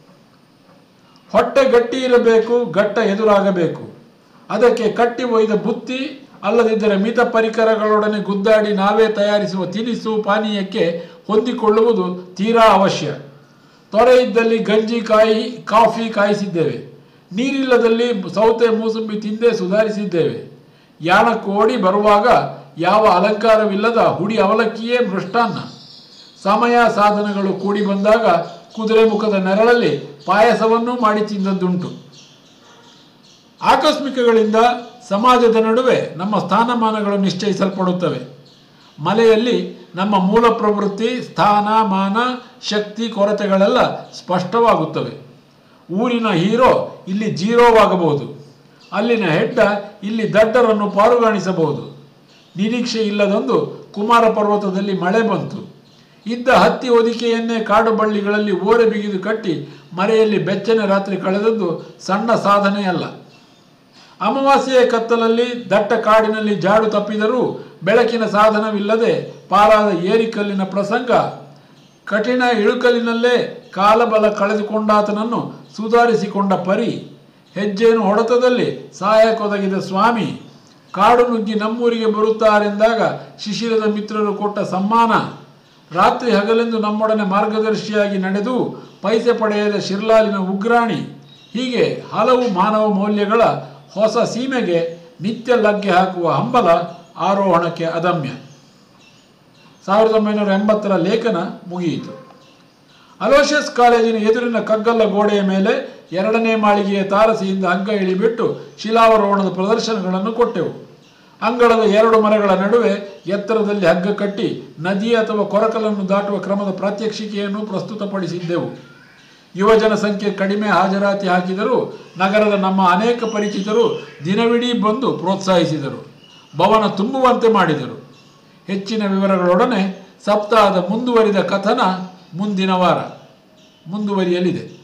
ಹೊಟ್ಟೆ ಗಟ್ಟಿ ಇರಬೇಕು, ಗಟ್ಟ ಎದುರಾಗಬೇಕು. ಅದಕ್ಕೆ ಕಟ್ಟಿ ಒಯ್ದ ಬುತ್ತಿ, ಅಲ್ಲದಿದ್ದರೆ ಮಿತ ಪರಿಕರಗಳೊಡನೆ ಗುದ್ದಾಡಿ ನಾವೇ ತಯಾರಿಸುವ ತಿನಿಸು ಪಾನೀಯಕ್ಕೆ ಹೊಂದಿಕೊಳ್ಳುವುದು ತೀರಾ ಅವಶ್ಯ. ತೊರೆ ಇದ್ದಲ್ಲಿ ಗಂಜಿ ಕಾಫಿ ಕಾಯಿಸಿದ್ದೇವೆ. ನೀರಿಲ್ಲದಲ್ಲಿ ಸೌತೆ ಮೂಸಂಬಿ ತಿಂದೇ ಸುಧಾರಿಸಿದ್ದೇವೆ. ಯಾಣಕ್ಕೆ ಓಡಿ ಬರುವಾಗ ಯಾವ ಅಲಂಕಾರವಿಲ್ಲದ ಹುಡಿ ಅವಲಕ್ಕಿಯೇ ಮೃಷ್ಟಾನ್ನ. ಸಮಯ ಸಾಧನಗಳು ಕೂಡಿ ಬಂದಾಗ ಕುದುರೆ ಮುಖದ ನೆರಳಲ್ಲಿ ಪಾಯಸವನ್ನೂ ಮಾಡಿ ತಿಂದದ್ದುಂಟು. ಆಕಸ್ಮಿಕಗಳಿಂದ ಸಮಾಜದ ನಡುವೆ ನಮ್ಮ ಸ್ಥಾನಮಾನಗಳು ನಿಶ್ಚಯಿಸಲ್ಪಡುತ್ತವೆ. ಮಲೆಯಲ್ಲಿ ನಮ್ಮ ಮೂಲ ಪ್ರವೃತ್ತಿ, ಸ್ಥಾನ, ಮಾನ, ಶಕ್ತಿ, ಕೊರತೆಗಳೆಲ್ಲ ಸ್ಪಷ್ಟವಾಗುತ್ತವೆ. ಊರಿನ ಹೀರೋ ಇಲ್ಲಿ ಜೀರೋವಾಗಬಹುದು. ಅಲ್ಲಿನ ಹೆಡ್ಡ ಇಲ್ಲಿ ದಡ್ಡರನ್ನು ಪಾರುಗಾಣಿಸಬಹುದು. ನಿರೀಕ್ಷೆ ಇಲ್ಲದೊಂದು ಕುಮಾರ ಪರ್ವತದಲ್ಲಿ ಮಳೆ ಬಂತು. ಇದ್ದ ಹತ್ತಿ ಹೊದಿಕೆಯನ್ನೇ ಕಾಡು ಬಳ್ಳಿಗಳಲ್ಲಿ ಓರೆ ಬಿಗಿದು ಕಟ್ಟಿ ಮರೆಯಲ್ಲಿ ಬೆಚ್ಚನೆ ರಾತ್ರಿ ಕಳೆದದ್ದು ಸಣ್ಣ ಸಾಧನೆಯಲ್ಲ. ಅಮಾವಾಸ್ಯೆಯ ಕತ್ತಲಲ್ಲಿ ದಟ್ಟ ಕಾಡಿನಲ್ಲಿ ಜಾಡು ತಪ್ಪಿದರೂ ಬೆಳಕಿನ ಸಾಧನವಿಲ್ಲದೆ ಪಾರಾದ ಏರಿಕಲ್ಲಿನ ಪ್ರಸಂಗ, ಕಠಿಣ ಇಳುಕಲಿನಲ್ಲೇ ಕಾಲಬಲ ಕಳೆದುಕೊಂಡಾತನನ್ನು ಸುಧಾರಿಸಿಕೊಂಡ ಪರಿ, ಹೆಜ್ಜೆಯನ್ನು ಹೊಡೆತದಲ್ಲಿ ಸಹಾಯಕ್ಕೊದಗಿದ ಸ್ವಾಮಿ, ಕಾಡು ನುಗ್ಗಿ ನಮ್ಮೂರಿಗೆ ಬರುತ್ತಾರೆಂದಾಗ ಶಿಶಿರದ ಮಿತ್ರರು ಕೊಟ್ಟ ಸಮ್ಮಾನ, ರಾತ್ರಿ ಹಗಲೆಂದು ನಮ್ಮೊಡನೆ ಮಾರ್ಗದರ್ಶಿಯಾಗಿ ನಡೆದು ಪೈಸೆ ಪಡೆಯದ ಶಿರ್ಲಾಲಿನ ಉಗ್ರಾಣಿ, ಹೀಗೆ ಹಲವು ಮಾನವ ಮೌಲ್ಯಗಳ ಹೊಸ ಸೀಮೆಗೆ ನಿತ್ಯ ಲಗ್ಗೆ ಹಾಕುವ ಹಂಬಲ ಆರೋಹಣಕ್ಕೆ ಅದಮ್ಯ. 1980ರ ಲೇಖನ ಮುಗಿಯಿತು. ಅಲೋಷಿಯಸ್ ಕಾಲೇಜಿನ ಎದುರಿನ ಕಗ್ಗಲ್ಲ ಗೋಡೆಯ ಮೇಲೆ 2ನೇ ಮಾಳಿಗೆಯ ತಾರಸಿಯಿಂದ ಹಗ್ಗ ಇಳಿಬಿಟ್ಟು ಶಿಲಾವರೋಹಣದ ಪ್ರದರ್ಶನಗಳನ್ನು ಕೊಟ್ಟೆವು. ಅಂಗಳದ 2 ಮರಗಳ ನಡುವೆ ಎತ್ತರದಲ್ಲಿ ಹಗ್ಗ ಕಟ್ಟಿ ನದಿ ಅಥವಾ ಕೊರಕಲನ್ನು ದಾಟುವ ಕ್ರಮದ ಪ್ರಾತ್ಯಕ್ಷಿಕೆಯನ್ನು ಪ್ರಸ್ತುತಪಡಿಸಿದ್ದೆವು. ಯುವಜನ ಸಂಖ್ಯೆ ಕಡಿಮೆ ಹಾಜರಾತಿ ಹಾಕಿದರೂ ನಗರದ ನಮ್ಮ ಅನೇಕ ಪರಿಚಿತರು ದಿನವಿಡೀ ಬಂದು ಪ್ರೋತ್ಸಾಹಿಸಿದರು, ಭವನ ತುಂಬುವಂತೆ ಮಾಡಿದರು. ಹೆಚ್ಚಿನ ವಿವರಗಳೊಡನೆ ಸಪ್ತಾಹದ ಮುಂದುವರಿದ ಕಥನ ಮುಂದಿನ ವಾರ ಮುಂದುವರಿಯಲಿದೆ.